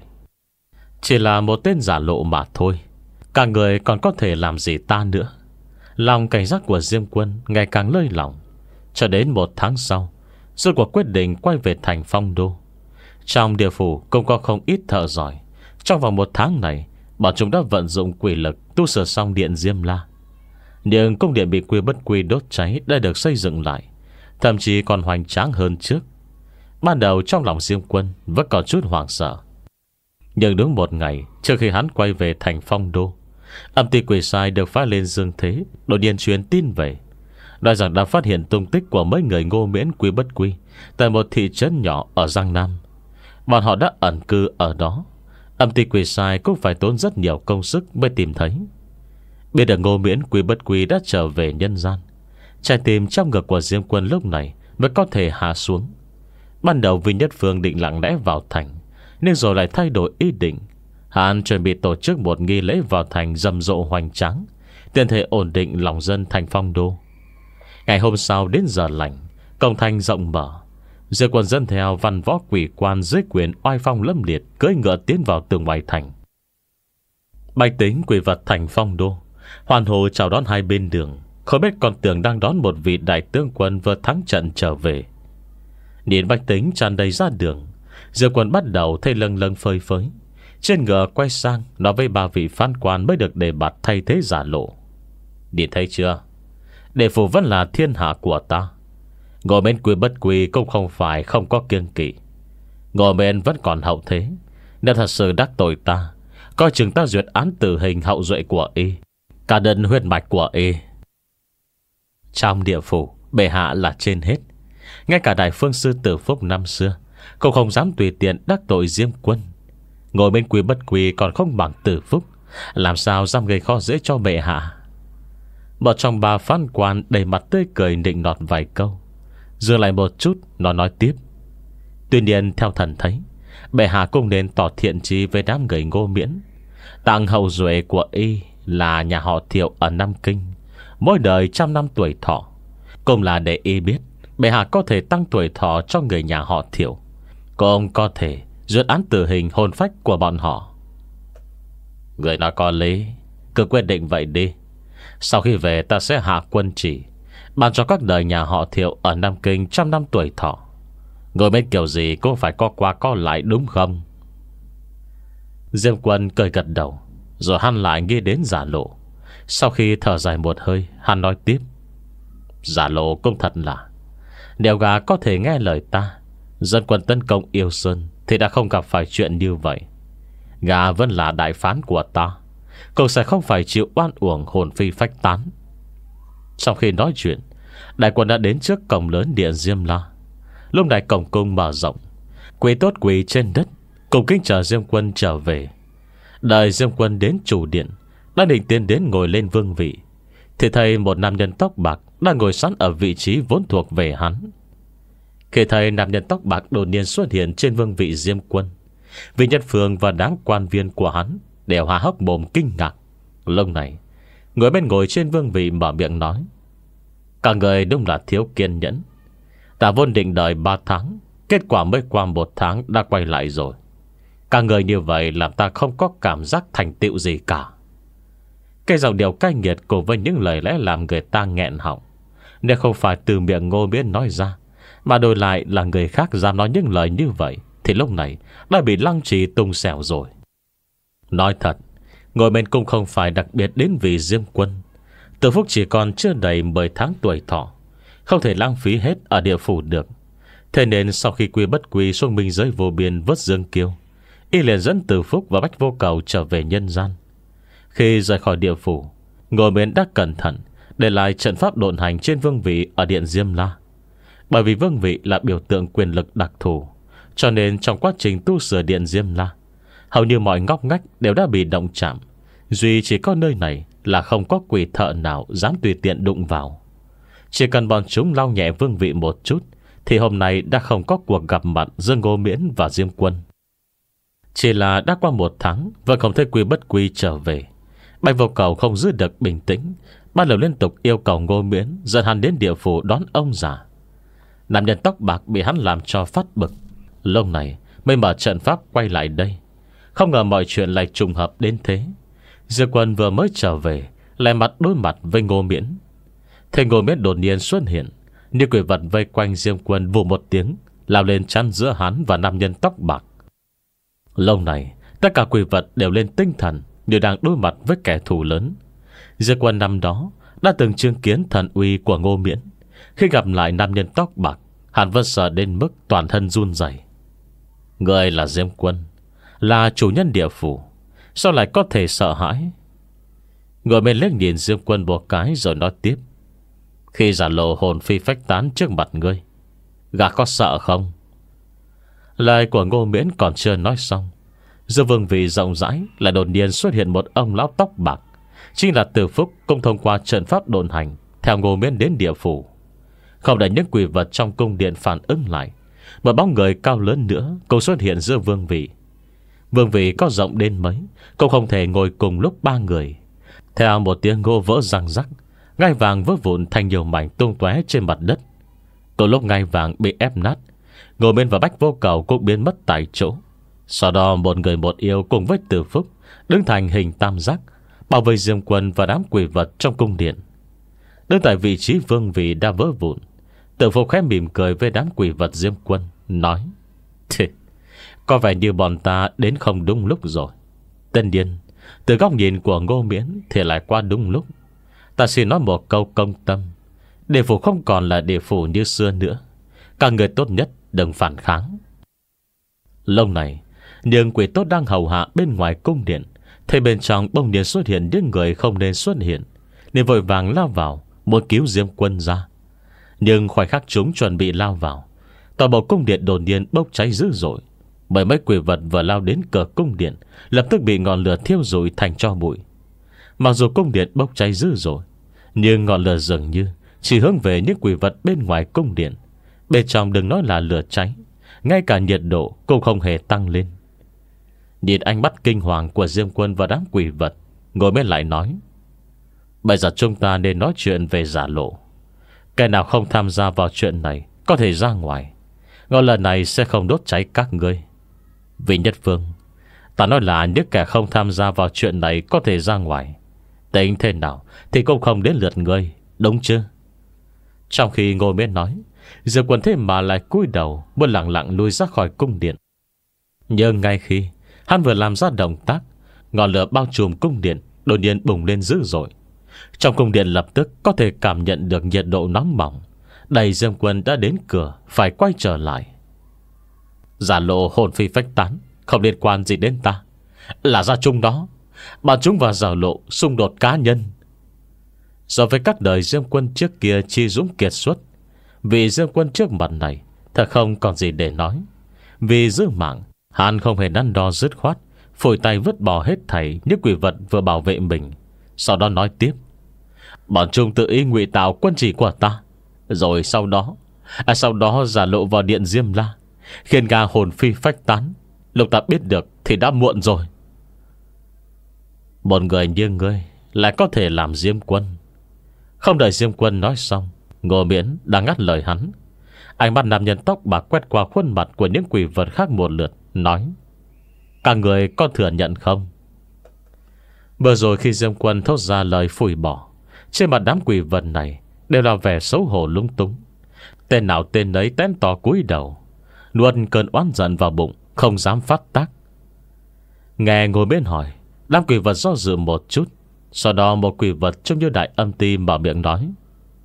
Chỉ là một tên giả lộ mà thôi, các người còn có thể làm gì ta nữa. Lòng cảnh giác của Diêm Quân ngày càng lơi lỏng. Cho đến một tháng sau, rốt cuộc quyết định quay về thành Phong Đô. Trong địa phủ cũng có không ít thợ giỏi. Trong vòng một tháng này, bọn chúng đã vận dụng quỷ lực tu sửa xong điện Diêm La. Nhưng cung điện bị Quý Bất Quy đốt cháy đã được xây dựng lại, thậm chí còn hoành tráng hơn trước. Ban đầu trong lòng Diêm Quân vẫn có chút hoảng sợ. Nhưng đúng một ngày trước khi hắn quay về thành Phong Đô, âm ti quỷ sai được phát lên dương thế đột nhiên truyền tin về, nói rằng đã phát hiện tung tích của mấy người Ngô Miễn Quý Bất Quy tại một thị trấn nhỏ ở Giang Nam. Bọn họ đã ẩn cư ở đó. Âm ti quỷ sai cũng phải tốn rất nhiều công sức mới tìm thấy. Biết được Ngô Miễn Quý Bất Quy đã trở về nhân gian, trái tim trong ngực của Diêm Quân lúc này mới có thể hạ xuống. Ban đầu Vinh Nhất Phương định lặng lẽ vào thành, nhưng rồi lại thay đổi ý định. Hắn chuẩn bị tổ chức một nghi lễ vào thành rầm rộ hoành tráng, tiện thể ổn định lòng dân thành Phong Đô. Ngày hôm sau đến giờ lành, cổng thành rộng mở. Diệp Quân dân theo văn võ quỷ quan dưới quyền oai phong lâm liệt cưỡi ngựa tiến vào tường ngoài thành. Bách tính quỷ vật thành Phong Đô hoàn hồ chào đón hai bên đường, không biết còn tưởng đang đón một vị đại tướng quân vừa thắng trận trở về. Nhìn bách tính tràn đầy ra đường, Diệp Quân bắt đầu thấy lâng lâng phơi phới. Trên ngựa quay sang nói với ba vị phán quan mới được đề bạt thay thế giả lộ: "Nhìn thấy chưa, địa phủ vẫn là thiên hạ của ta. Ngồi bên Quý Bất Quy cũng không phải không có kiêng kỵ. Ngồi bên vẫn còn hậu thế. Nếu thật sự đắc tội ta, coi chừng ta duyệt án tử hình hậu duệ của y, cả đơn huyết mạch của y." Trong địa phủ, bệ hạ là trên hết. Ngay cả đại phương sư Tử Phúc năm xưa cũng không dám tùy tiện đắc tội Diêm Quân. Ngồi bên Quý Bất Quy còn không bằng Tử Phúc, làm sao dám gây khó dễ cho bệ hạ. Một trong ba phán quan đầy mặt tươi cười nịnh nọt vài câu, dừng lại một chút, nó nói tiếp: "Tuy nhiên theo thần thấy, bệ hạ cũng nên tỏ thiện chí với đám người Ngô Miễn. Tặng hậu duệ của y là nhà họ Thiệu ở Nam Kinh, mỗi đời trăm năm tuổi thọ, cũng là để y biết bệ hạ có thể tăng tuổi thọ cho người nhà họ Thiệu, cũng có thể duyệt án tử hình hồn phách của bọn họ." "Người nói có lý, cứ quyết định vậy đi. Sau khi về ta sẽ hạ quân chỉ, ban cho các đời nhà họ Thiệu ở Nam Kinh trăm năm tuổi thọ. Ngồi bên kiểu gì cũng phải có qua có lại, đúng không?" Diêm Quân cười gật đầu, rồi hắn lại nghĩ đến giả lộ. Sau khi thở dài một hơi, hắn nói tiếp: "Giả lộ cũng thật là, nếu gà có thể nghe lời ta, dân quân tấn công Yêu Sơn thì đã không gặp phải chuyện như vậy. Gà vẫn là đại phán của ta, cậu sẽ không phải chịu oan uổng hồn phi phách tán." Sau khi nói chuyện, đại quân đã đến trước cổng lớn điện Diêm La. Lúc này cổng cung mở rộng, quỳ tốt quỳ trên đất, cùng kính chờ Diêm Quân trở về. Đợi Diêm Quân đến chủ điện, đã định tiến đến ngồi lên vương vị, thì thấy một nam nhân tóc bạc đang ngồi sẵn ở vị trí vốn thuộc về hắn. Khi thấy nam nhân tóc bạc đột nhiên xuất hiện trên vương vị Diêm Quân, Vinh Nhất Phương và đám quan viên của hắn đều há hốc mồm kinh ngạc. Lúc này, người bên ngồi trên vương vị mở miệng nói: "Cả người đúng là thiếu kiên nhẫn. Ta vốn định đợi ba tháng, kết quả mới qua một tháng đã quay lại rồi. Cả người như vậy làm ta không có cảm giác thành tựu gì cả." Cái giọng điệu cay nghiệt cùng với những lời lẽ làm người ta nghẹn họng. Nếu không phải từ miệng Ngô Miễn nói ra, mà đổi lại là người khác dám nói những lời như vậy, thì lúc này đã bị Lăng Trì tung xẻo rồi. Nói thật, ngồi bên cung không phải đặc biệt đến vì Diêm Quân. Tử Phúc chỉ còn chưa đầy mười tháng tuổi thọ, không thể lãng phí hết ở địa phủ được. Thế nên sau khi quy bất quy xuống minh giới vô biên vớt Dương Kiêu, y liền dẫn Từ Phúc và Bách Vô Cầu trở về nhân gian. Khi rời khỏi địa phủ, Ngô Miễn đã cẩn thận để lại trận pháp độn hành trên vương vị ở điện Diêm La. Bởi vì vương vị là biểu tượng quyền lực đặc thù, cho nên trong quá trình tu sửa điện Diêm La, hầu như mọi ngóc ngách đều đã bị động chạm. Duy chỉ có nơi này là không có quỷ thợ nào dám tùy tiện đụng vào. Chỉ cần bọn chúng lau nhẹ vương vị một chút, thì hôm nay đã không có cuộc gặp mặt giữa Ngô Miễn và Diêm Quân. Chỉ là đã qua một tháng vẫn không thấy Quy Bất Quy trở về. Bạch Vô Cầu không giữ được bình tĩnh, bắt đầu liên tục yêu cầu Ngô Miễn dẫn hắn đến địa phủ đón ông già. Nam nhân tóc bạc bị hắn làm cho phát bực, lúc này mới mở trận pháp quay lại đây. Không ngờ mọi chuyện lại trùng hợp đến thế. Diệp Quân vừa mới trở về lại mặt đối mặt với Ngô Miễn. Thế Ngô Miễn đột nhiên xuất hiện, như quỷ vật vây quanh Diêm Quân vù một tiếng, lao lên chắn giữa hắn và nam nhân tóc bạc. Lâu này tất cả quỷ vật đều lên tinh thần, như đang đối mặt với kẻ thù lớn. Diệp Quân năm đó đã từng chứng kiến thần uy của Ngô Miễn. Khi gặp lại nam nhân tóc bạc, hắn vẫn sợ đến mức toàn thân run rẩy. Người là Diêm Quân, là chủ nhân địa phủ, sao lại có thể sợ hãi? Người bên liếc nhìn Diêm Quân một cái rồi nói tiếp: khi giả lộ hồn phi phách tán trước mặt ngươi, gã có sợ không? Lời của Ngô Miễn còn chưa nói xong, giữa vương vị rộng rãi lại đột nhiên xuất hiện một ông lão tóc bạc. Chính là Từ Phúc, cũng thông qua trận pháp độn hành theo Ngô Miễn đến địa phủ. Không để những quỷ vật trong cung điện phản ứng lại, một bóng người cao lớn nữa cũng xuất hiện giữa vương vị. Vương vị có rộng đến mấy cũng không thể ngồi cùng lúc ba người. Theo một tiếng ngô vỡ răng rắc, ngai vàng vỡ vụn thành nhiều mảnh tung tóe trên mặt đất. Từ lúc ngai vàng bị ép nát, Ngô Miễn và Bách Vô Cầu cũng biến mất tại chỗ. Sau đó một người một yêu cùng với Từ Phúc đứng thành hình tam giác, bảo vệ Diêm Quân và đám quỷ vật trong cung điện. Đứng tại vị trí vương vị đã vỡ vụn, Từ Phúc khẽ mỉm cười với đám quỷ vật Diêm Quân, nói: có vẻ như bọn ta đến không đúng lúc rồi. Tất nhiên, từ góc nhìn của Ngô Miễn thì lại qua đúng lúc. Ta xin nói một câu công tâm: địa phủ không còn là địa phủ như xưa nữa. Các người tốt nhất đừng phản kháng. Lâu này, nhưng quỷ tốt đang hầu hạ bên ngoài cung điện, thấy bên trong bỗng nhiên xuất hiện những người không nên xuất hiện, nên vội vàng lao vào muốn cứu Diêm Quân ra. Nhưng khoảnh khắc chúng chuẩn bị lao vào, toàn bộ cung điện đột nhiên bốc cháy dữ dội. Bởi mấy quỷ vật vừa lao đến cửa cung điện lập tức bị ngọn lửa thiêu rụi thành tro bụi. Mặc dù cung điện bốc cháy dữ dội, nhưng ngọn lửa dường như chỉ hướng về những quỷ vật bên ngoài cung điện. Bên trong đừng nói là lửa cháy, ngay cả nhiệt độ cũng không hề tăng lên. Nhìn ánh mắt kinh hoàng của Diêm Quân và đám quỷ vật, Ngồi Miễn lại nói: bây giờ chúng ta nên nói chuyện về giả lộ. Kẻ nào không tham gia vào chuyện này có thể ra ngoài. Ngọn lửa này sẽ không đốt cháy các ngươi. Vì Nhất Phương, ta nói là những kẻ không tham gia vào chuyện này có thể ra ngoài. Tính thế nào thì cũng không đến lượt ngươi, đúng chứ? Trong khi Ngồi Miễn nói, Diệp Quân thế mà lại cúi đầu, muốn lặng lặng lui ra khỏi cung điện. Nhưng ngay khi hắn vừa làm ra động tác, ngọn lửa bao trùm cung điện đột nhiên bùng lên dữ dội. Trong cung điện lập tức có thể cảm nhận được nhiệt độ nóng bỏng. Đầy Diêm Quân đã đến cửa, phải quay trở lại. Giả lộ hồn phi phách tán, không liên quan gì đến ta. Là ra chung đó. Bọn chúng và giả lộ xung đột cá nhân. So với các đời Diêm Quân trước kia chi dũng kiệt xuất, vì Diêm Quân trước mặt này thật không còn gì để nói. Vì giữ mạng, hắn không hề đắn đo dứt khoát, phủi tay vứt bỏ hết thảy những quỷ vật vừa bảo vệ mình. Sau đó nói tiếp: bọn chúng tự ý ngụy tạo quân chỉ của ta. Rồi sau đó à, Sau đó giả lộ vào điện Diêm La, khiến gà hồn phi phách tán. Lúc ta biết được thì đã muộn rồi. Một người như ngươi lại có thể làm Diêm Quân? Không đợi Diêm Quân nói xong, Ngô Miễn đã ngắt lời hắn. Ánh mắt nam nhân tóc bạc quét qua khuôn mặt của những quỷ vật khác một lượt, nói: các người có thừa nhận không? Vừa rồi khi Diêm Quân thốt ra lời phủi bỏ, trên mặt đám quỷ vật này đều là vẻ xấu hổ lung túng. Tên nào tên ấy tén tỏ cúi đầu, nuốt cơn oán giận vào bụng, không dám phát tác. Nghe Ngồi Miễn hỏi, đám quỷ vật do dự một chút. Sau đó một quỷ vật trông như đại âm ti mở miệng nói: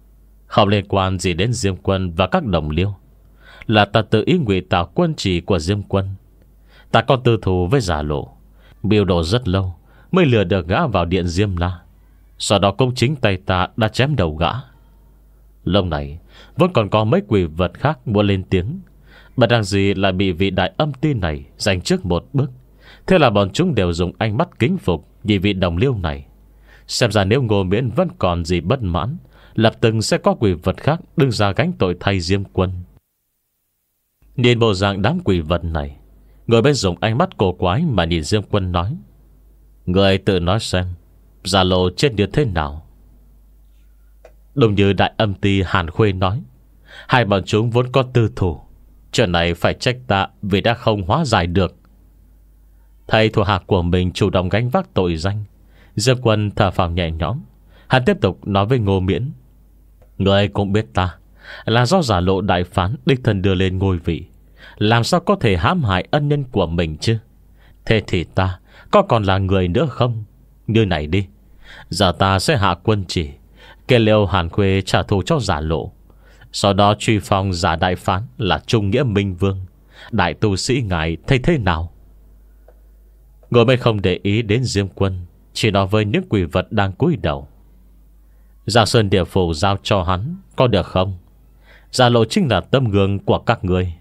Không liên quan gì đến Diêm Quân và các đồng liêu. Là ta tự ý ngụy tạo quân chỉ của Diêm Quân. Ta có tư thù với Giả Lộ, biểu đồ rất lâu mới lừa được gã vào điện Diêm La. Sau đó cũng chính tay ta đã chém đầu gã. Lúc này vẫn còn có mấy quỷ vật khác muốn lên tiếng, mà đang gì lại bị vị đại âm ti này giành trước một bước. Thế là bọn chúng đều dùng ánh mắt kính phục nhìn vị đồng liêu này. Xem ra nếu Ngô Miễn vẫn còn gì bất mãn, lập tức sẽ có quỷ vật khác đứng ra gánh tội thay Diêm Quân. Nhìn bộ dạng đám quỷ vật này, người bên dùng ánh mắt cổ quái mà nhìn Diêm Quân nói: người tự nói xem, Giả Lộ chết như thế nào? Đúng như đại âm ti Hàn Khuê nói, hai bọn chúng vốn có tư thủ, chuyện này phải trách ta vì đã không hóa giải được. Thầy thuộc hạ của mình chủ động gánh vác tội danh. Diêm Quân thở phào nhẹ nhõm. Hắn tiếp tục nói với Ngô Miễn: người cũng biết ta là do Giả Lộ đại phán đích thân đưa lên ngôi vị, làm sao có thể hãm hại ân nhân của mình chứ? Thế thì ta có còn là người nữa không? Như này đi, giờ ta sẽ hạ quân chỉ kê liêu Hàn Khuê trả thù cho Giả Lộ, sau đó truy phong Giả đại phán là Trung Nghĩa Minh Vương. Đại tu sĩ ngài thấy thế nào? Ngồi bên không để ý đến Diêm Quân, chỉ nói với những quỷ vật đang cúi đầu: Giang Sơn Địa Phủ giao cho hắn có được không? Giả Lộ chính là tấm gương của các người.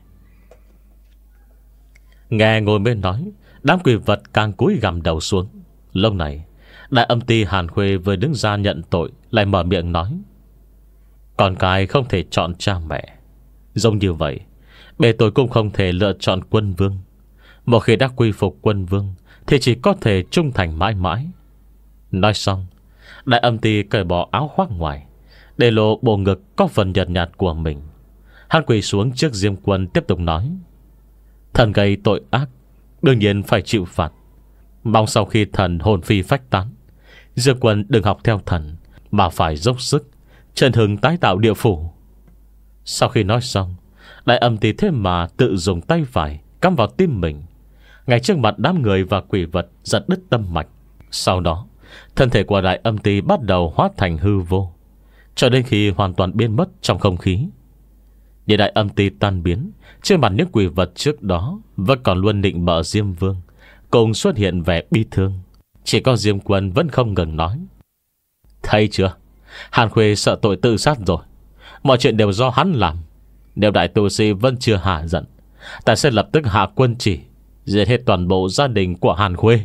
Nghe ngồi bên nói, đám quỷ vật càng cúi gằm đầu xuống. Lúc này đại âm ti Hàn Khuê vừa đứng ra nhận tội, lại mở miệng nói: con cái không thể chọn cha mẹ. Giống như vậy, bề tôi cũng không thể lựa chọn quân vương. Một khi đã quy phục quân vương thì chỉ có thể trung thành mãi mãi. Nói xong, đại âm ti cởi bỏ áo khoác ngoài, để lộ bộ ngực có phần nhợt nhạt của mình. Hắn quỳ xuống trước Diêm Quân, tiếp tục nói: thần gây tội ác, đương nhiên phải chịu phạt. Mong sau khi thần hồn phi phách tán, Diêm Quân đừng học theo thần, mà phải dốc sức chân hưng tái tạo địa phủ. Sau khi nói xong, đại âm ti thế mà tự dùng tay phải cắm vào tim mình, ngay trước mặt đám người và quỷ vật, giật đứt tâm mạch. Sau đó, thân thể của đại âm ti bắt đầu hóa thành hư vô, cho đến khi hoàn toàn biến mất trong không khí. Để đại âm ti tan biến, trên mặt những quỷ vật trước đó vẫn còn luôn định bợ Diêm Vương, cùng xuất hiện vẻ bi thương. Chỉ có Diêm Quân vẫn không ngừng nói: thấy chưa, Hàn Khuê sợ tội tự sát rồi. Mọi chuyện đều do hắn làm. Nếu đại tu sĩ vẫn chưa hạ giận, ta sẽ lập tức hạ quân chỉ giết hết toàn bộ gia đình của Hàn Khuê.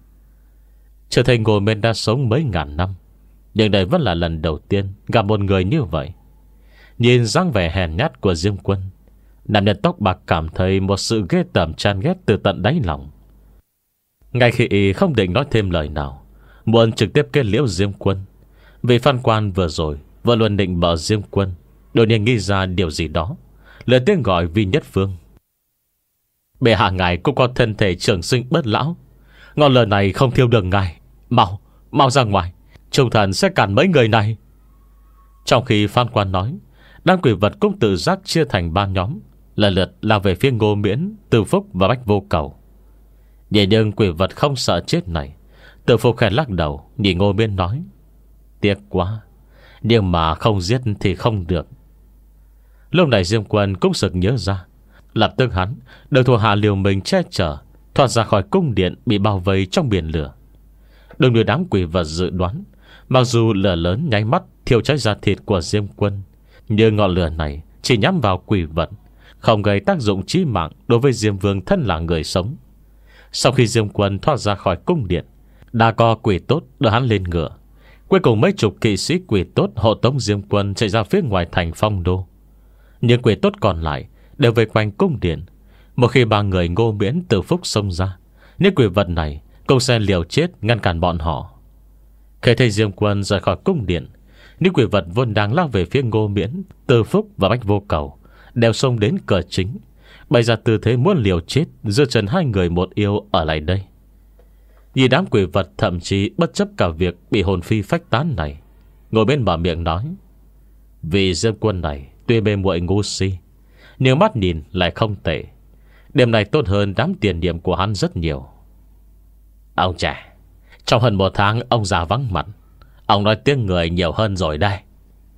Trở thành Ngô Miễn đã sống mấy ngàn năm, nhưng đây vẫn là lần đầu tiên gặp một người như vậy. Nhìn dáng vẻ hèn nhát của Diêm Quân, nam nhân tóc bạc cảm thấy một sự ghê tởm chan ghét từ tận đáy lòng. Ngay khi y không định nói thêm lời nào, muốn trực tiếp kết liễu Diêm Quân, vì Phan Quan vừa rồi vừa luôn định mở Diêm Quân, đột nhiên nghĩ ra điều gì đó, lên tiếng gọi Vi Nhất Phương: bệ hạ ngài cũng có thân thể trường sinh bất lão, ngọn lửa này không thiêu được ngài. Mau, mau ra ngoài, Trung thần sẽ cản mấy người này. Trong khi Phan Quan nói, đám quỷ vật cũng tự giác chia thành ba nhóm, lần lượt lao về phía Ngô Miễn, Từ Phúc và Bách Vô Cầu. Vậy nhưng quỷ vật không sợ chết này, Từ Phúc khẽ lắc đầu nhìn Ngô Miễn nói: tiếc quá, nhưng mà không giết thì không được. Lúc này Diêm Quân cũng sực nhớ ra, lập tức hắn được thuộc hạ liều mình che chở, thoát ra khỏi cung điện bị bao vây trong biển lửa. Đừng như đám quỷ vật dự đoán, mặc dù lửa lớn nháy mắt thiêu cháy da thịt của Diêm Quân, nhưng ngọn lửa này chỉ nhắm vào quỷ vật, không gây tác dụng chí mạng đối với Diêm Vương thân là người sống. Sau khi Diêm Quân thoát ra khỏi cung điện, đã có quỷ tốt đưa hắn lên ngựa. Cuối cùng mấy chục kỵ sĩ quỷ tốt hộ tống Diêm Quân chạy ra phía ngoài thành Phong Đô. Nhưng quỷ tốt còn lại đều về quanh cung điện. Một khi ba người Ngô Miễn, Từ Phúc xông ra, những quỷ vật này cũng sẽ liều chết ngăn cản bọn họ. Khi thấy Diêm Quân rời khỏi cung điện, những quỷ vật vốn đang lao về phía Ngô Miễn, Từ Phúc và Bách Vô Cầu đều xông đến cửa chính, bày ra tư thế muốn liều chết giữa chân hai người một yêu ở lại đây. Vì đám quỷ vật thậm chí bất chấp cả việc bị hồn phi phách tán này, Ngô Miễn mở miệng nói: vì Diêm Quân này tuy bề muội ngu si, nhưng mắt nhìn lại không tệ. Điểm này tốt hơn đám tiền nhiệm của hắn rất nhiều. Ông trẻ, trong hơn một tháng ông già vắng mặt, ông nói tiếng người nhiều hơn rồi đây.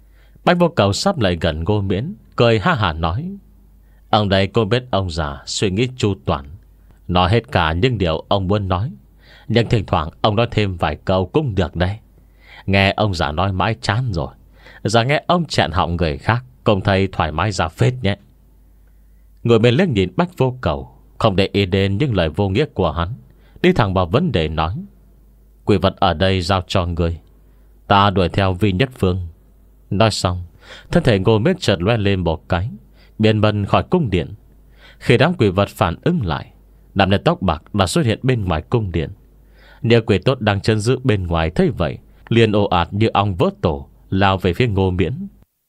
Bách Vô Cầu sắp lại gần Ngô Miễn, cười ha hả nói: Ông đây cô biết ông già suy nghĩ chu toàn, nói hết cả những điều ông muốn nói, nhưng thỉnh thoảng ông nói thêm vài câu cũng được đây. Nghe ông già nói mãi chán rồi, giờ nghe ông chẹn họng người khác cũng thấy thoải mái ra phết nhé. Ngồi bên liếc nhìn Bách Vô Cầu, không để ý đến những lời vô nghĩa của hắn, đi thẳng vào vấn đề nói: Quỷ vật ở đây giao cho người, ta đuổi theo Vi Nhất Phương. Nói xong, thân thể Ngô Miễn chợt loe lên một cái, biến mất khỏi cung điện. Khi đám quỷ vật phản ứng lại, nam nhân tóc bạc đã xuất hiện bên ngoài cung điện. Nhiều quỷ tốt đang chân giữ bên ngoài thấy vậy, liền ồ ạt như ong vỡ tổ, lao về phía Ngô Miễn.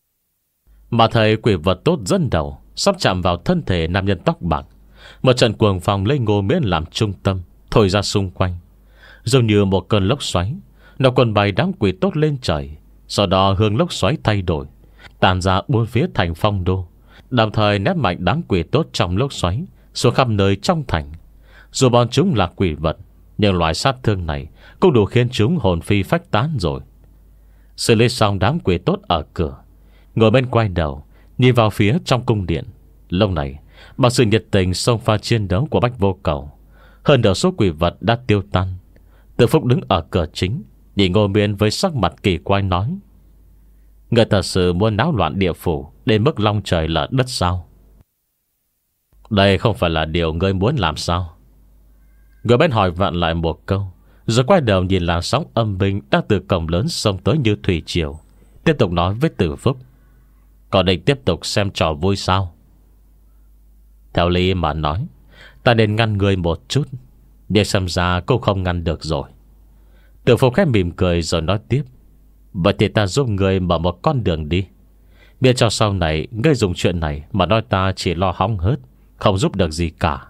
Mà thấy quỷ vật tốt dẫn đầu sắp chạm vào thân thể nam nhân tóc bạc, một trận cuồng phong lấy Ngô Miễn làm trung tâm thổi ra xung quanh, giống như một cơn lốc xoáy. Nó quần bay đám quỷ tốt lên trời, sau đó hướng lốc xoáy thay đổi, tàn ra bốn phía thành phong đô, đồng thời ném mạnh đám quỷ tốt trong lốc xoáy xuống khắp nơi trong thành. Dù bọn chúng là quỷ vật, nhưng loại sát thương này cũng đủ khiến chúng hồn phi phách tán rồi. Xử lý xong đám quỷ tốt ở cửa, ngồi bên quay đầu nhìn vào phía trong cung điện. Lúc này, bằng sự nhiệt tình xông pha chiến đấu của Bách Vô Cầu, hơn nửa số quỷ vật đã tiêu tan. Từ Phúc đứng ở cửa chính, nhìn Ngô Miễn với sắc mặt kỳ quái nói: Người thật sự muốn náo loạn địa phủ đến mức long trời lở đất sao? Đây không phải là điều ngươi muốn làm sao? Người bên hỏi vặn lại một câu, rồi quay đầu nhìn làn sóng âm binh đang từ cổng lớn xông tới như thủy triều, tiếp tục nói với Từ Phúc: Còn định tiếp tục xem trò vui sao? Theo lý mà nói, ta nên ngăn ngươi một chút, nhưng xem ra cô không ngăn được rồi. Từ Phúc khẽ mỉm cười rồi nói tiếp: Vậy thì ta giúp ngươi mở một con đường đi, biết cho sau này ngươi dùng chuyện này mà nói ta chỉ lo hóng hớt, không giúp được gì cả.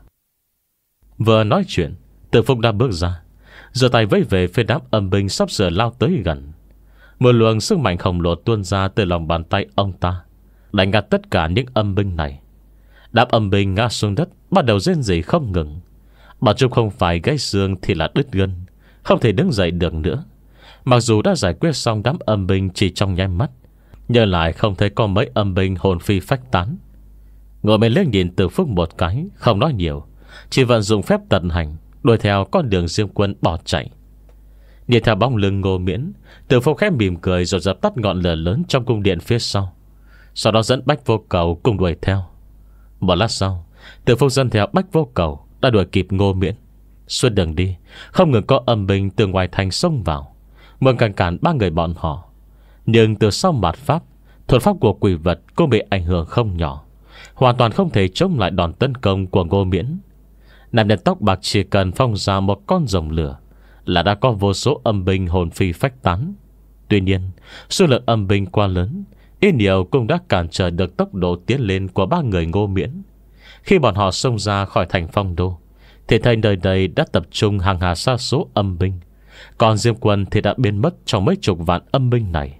Vừa nói chuyện, Từ Phúc đã bước ra, giơ tay vẫy về phía đám âm binh sắp sửa lao tới gần. Một luồng sức mạnh khổng lồ tuôn ra từ lòng bàn tay ông ta, đánh ngắt tất cả những âm binh này. Đám âm binh ngã xuống đất, bắt đầu rên rỉ không ngừng. Bọn chúng không phải gãy xương thì là đứt gân, không thể đứng dậy được nữa. Mặc dù đã giải quyết xong đám âm binh chỉ trong nháy mắt, nhưng lại không thấy có mấy âm binh hồn phi phách tán. Ngồi bên liếc nhìn Từ Phúc một cái, không nói nhiều, chỉ vận dụng phép tận hành đuổi theo con đường Diêm Quân bỏ chạy. Nhìn theo bóng lưng Ngô Miễn, Từ Phúc khẽ mỉm cười rồi dập tắt ngọn lửa lớn trong cung điện phía sau, sau đó dẫn Bách Vô Cầu cùng đuổi theo. Một lát sau, Từ Phúc dẫn theo Bách Vô Cầu đã đuổi kịp Ngô Miễn. Suốt đường đi, không ngừng có âm binh từ ngoài thành xông vào, muốn ngăn cản ba người bọn họ. Nhưng từ sau mạt pháp, thuật pháp của quỷ vật cũng bị ảnh hưởng không nhỏ, hoàn toàn không thể chống lại đòn tấn công của Ngô Miễn. Nam nhân tóc bạc chỉ cần phong ra một con rồng lửa là đã có vô số âm binh hồn phi phách tán. Tuy nhiên, số lượng âm binh quá lớn, ít nhiều cũng đã cản trở được tốc độ tiến lên của ba người Ngô Miễn. Khi bọn họ xông ra khỏi thành phong đô, thì thấy nơi đây đã tập trung hàng hà sa số âm binh, còn Diêm Quân thì đã biến mất trong mấy chục vạn âm binh này.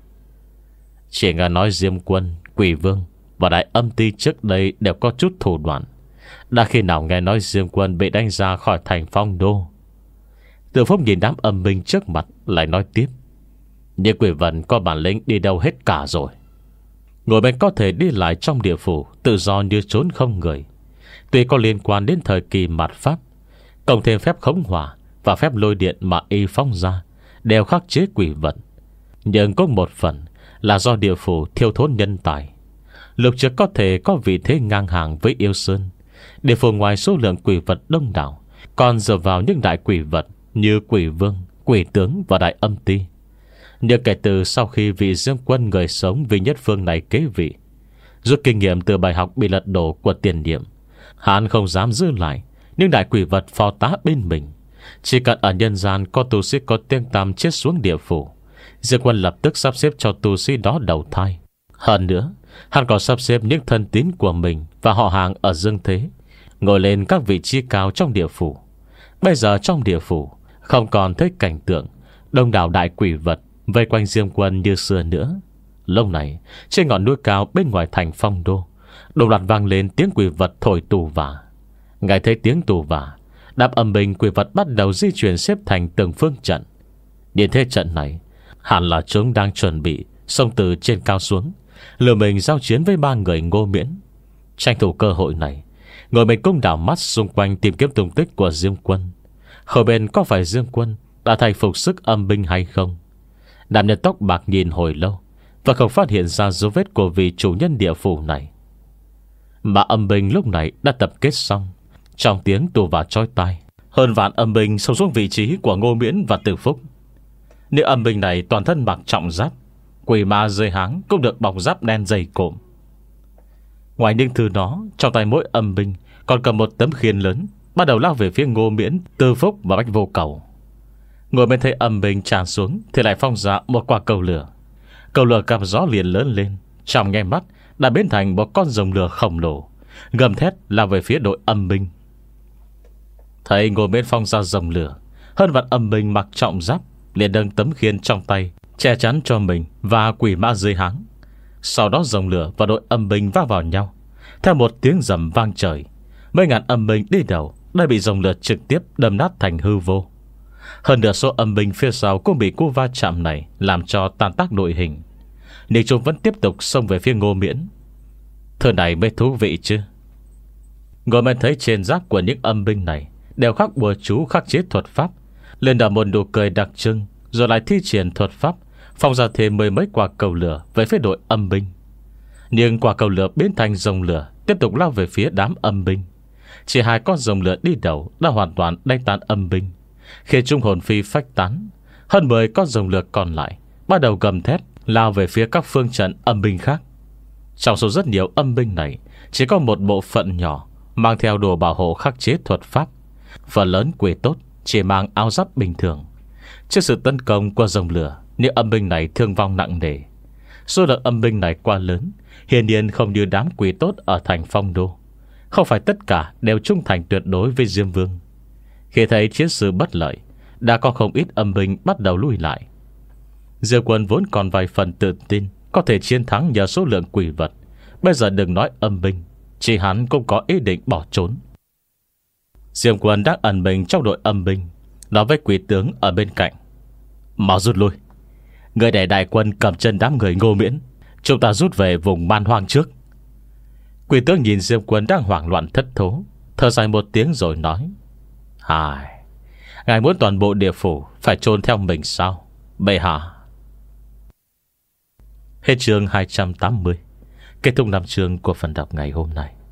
Chỉ nghe nói Diêm Quân, Quỷ Vương và Đại Âm Ti trước đây đều có chút thủ đoạn. Đã khi nào nghe nói Diêm Quân bị đánh ra khỏi thành phong đô? Từ Phúc nhìn đám âm binh trước mặt lại nói tiếp: Nhưng quỷ vật có bản lĩnh đi đâu hết cả rồi. Ngồi bên có thể đi lại trong địa phủ tự do như trốn không người. Tuy có liên quan đến thời kỳ mạt pháp, cộng thêm phép khống hỏa và phép lôi điện mà y phóng ra đều khắc chế quỷ vật, nhưng có một phần là do địa phủ thiếu thốn nhân tài. Lúc trước có thể có vị thế ngang hàng với Yêu Sơn, địa phủ ngoài số lượng quỷ vật đông đảo còn dựa vào những đại quỷ vật như Quỷ Vương, Quỷ Tướng và Đại Âm Ti. Nhưng kể từ sau khi vị Diêm Quân người sống vì nhất phương này kế vị, rút kinh nghiệm từ bài học bị lật đổ của tiền nhiệm, hắn không dám giữ lại những đại quỷ vật phò tá bên mình. Chỉ cần ở nhân gian có tu sĩ có tiếng tăm chết xuống địa phủ, Diêm Quân lập tức sắp xếp cho tu sĩ đó đầu thai. Hơn nữa, hắn còn sắp xếp những thân tín của mình và họ hàng ở dương thế ngồi lên các vị trí cao trong địa phủ. Bây giờ trong địa phủ không còn thấy cảnh tượng đông đảo đại quỷ vật vây quanh Diêm Quân như xưa nữa. Lúc này, trên ngọn núi cao bên ngoài thành phong đô, đồng loạt vang lên tiếng quỷ vật thổi tù vả. Ngài thấy tiếng tù vả, đám âm binh quỷ vật bắt đầu di chuyển xếp thành từng phương trận. Điện thế trận này hẳn là chúng đang chuẩn bị xông từ trên cao xuống, lừa mình giao chiến với ba người Ngô Miễn. Tranh thủ cơ hội này, Ngồi mình cũng đảo mắt xung quanh tìm kiếm tung tích của Diêm Quân. Hồi bên có phải Diêm Quân đã thành phục sức âm binh hay không? Đàm nhân tóc bạc nhìn hồi lâu và không phát hiện ra dấu vết của vị chủ nhân địa phủ này. Mà âm binh lúc này đã tập kết xong. Trong tiếng tù và chói tai, hơn vạn âm binh xông xuống vị trí của Ngô Miễn và Từ Phúc. Những âm binh này toàn thân mặc trọng giáp, quỷ ma dưới háng cũng được bọc giáp đen dày cộm. Ngoài những thứ đó, trong tay mỗi âm binh còn cầm một tấm khiên lớn, bắt đầu lao về phía Ngô Miễn, Tư Phúc và Bách Vô Cầu. Ngồi bên thấy âm binh tràn xuống thì lại phong ra một quả cầu lửa. Cầu lửa gặp gió liền lớn lên, trong nháy mắt đã biến thành một con rồng lửa khổng lồ, gầm thét lao về phía đội âm binh. Thấy Ngô Miễn phong ra rồng lửa, hơn vạn âm binh mặc trọng giáp liền nâng tấm khiên trong tay che chắn cho mình và quỷ mã dưới háng. Sau đó rồng lửa và đội âm binh va vào nhau. Theo một tiếng rầm vang trời, mấy ngàn âm binh đi đầu đã bị rồng lửa trực tiếp đâm nát thành hư vô. Hơn nửa số âm binh phía sau cũng bị cú va chạm này làm cho tan tác đội hình, nhưng chúng vẫn tiếp tục xông về phía Ngô Miễn. Thứ này mới thú vị chứ. Ngồi mới thấy trên giáp của những âm binh này đều khắc bùa chú khắc chế thuật pháp, lên đảo một nụ cười đặc trưng, rồi lại thi triển thuật pháp phong ra thêm mười mấy quả cầu lửa về phía đội âm binh. Nhưng quả cầu lửa biến thành rồng lửa tiếp tục lao về phía đám âm binh. Chỉ hai con rồng lửa đi đầu đã hoàn toàn đánh tan âm binh, khiến chúng hồn phi phách tán. Hơn mười con rồng lửa còn lại bắt đầu gầm thét lao về phía các phương trận âm binh khác. Trong số rất nhiều âm binh này, chỉ có một bộ phận nhỏ mang theo đồ bảo hộ khắc chế thuật pháp. Phần lớn quỷ tốt chỉ mang áo giáp bình thường. Trước sự tấn công của rồng lửa, những âm binh này thương vong nặng nề. Số lượng âm binh này quá lớn, hiển nhiên không như đám quỷ tốt ở thành Phong Đô. Không phải tất cả đều trung thành tuyệt đối với Diêm Vương. Khi thấy chiến sự bất lợi, đã có không ít âm binh bắt đầu lui lại. Diêm Quân vốn còn vài phần tự tin có thể chiến thắng nhờ số lượng quỷ vật. Bây giờ đừng nói âm binh, chỉ hắn cũng có ý định bỏ trốn. Diêm Quân đang ẩn mình trong đội âm binh, nói với quỷ tướng ở bên cạnh: mau rút lui. Người để đại quân cầm chân đám người Ngô Miễn, chúng ta rút về vùng man hoang trước. Quỷ tướng nhìn Diêm Quân đang hoảng loạn thất thố, thở dài một tiếng rồi nói: Hài, ngài muốn toàn bộ địa phủ phải chôn theo mình sao, bệ hạ? Hết chương hai trăm tám mươi. Kết thúc năm chương của phần đọc ngày hôm nay.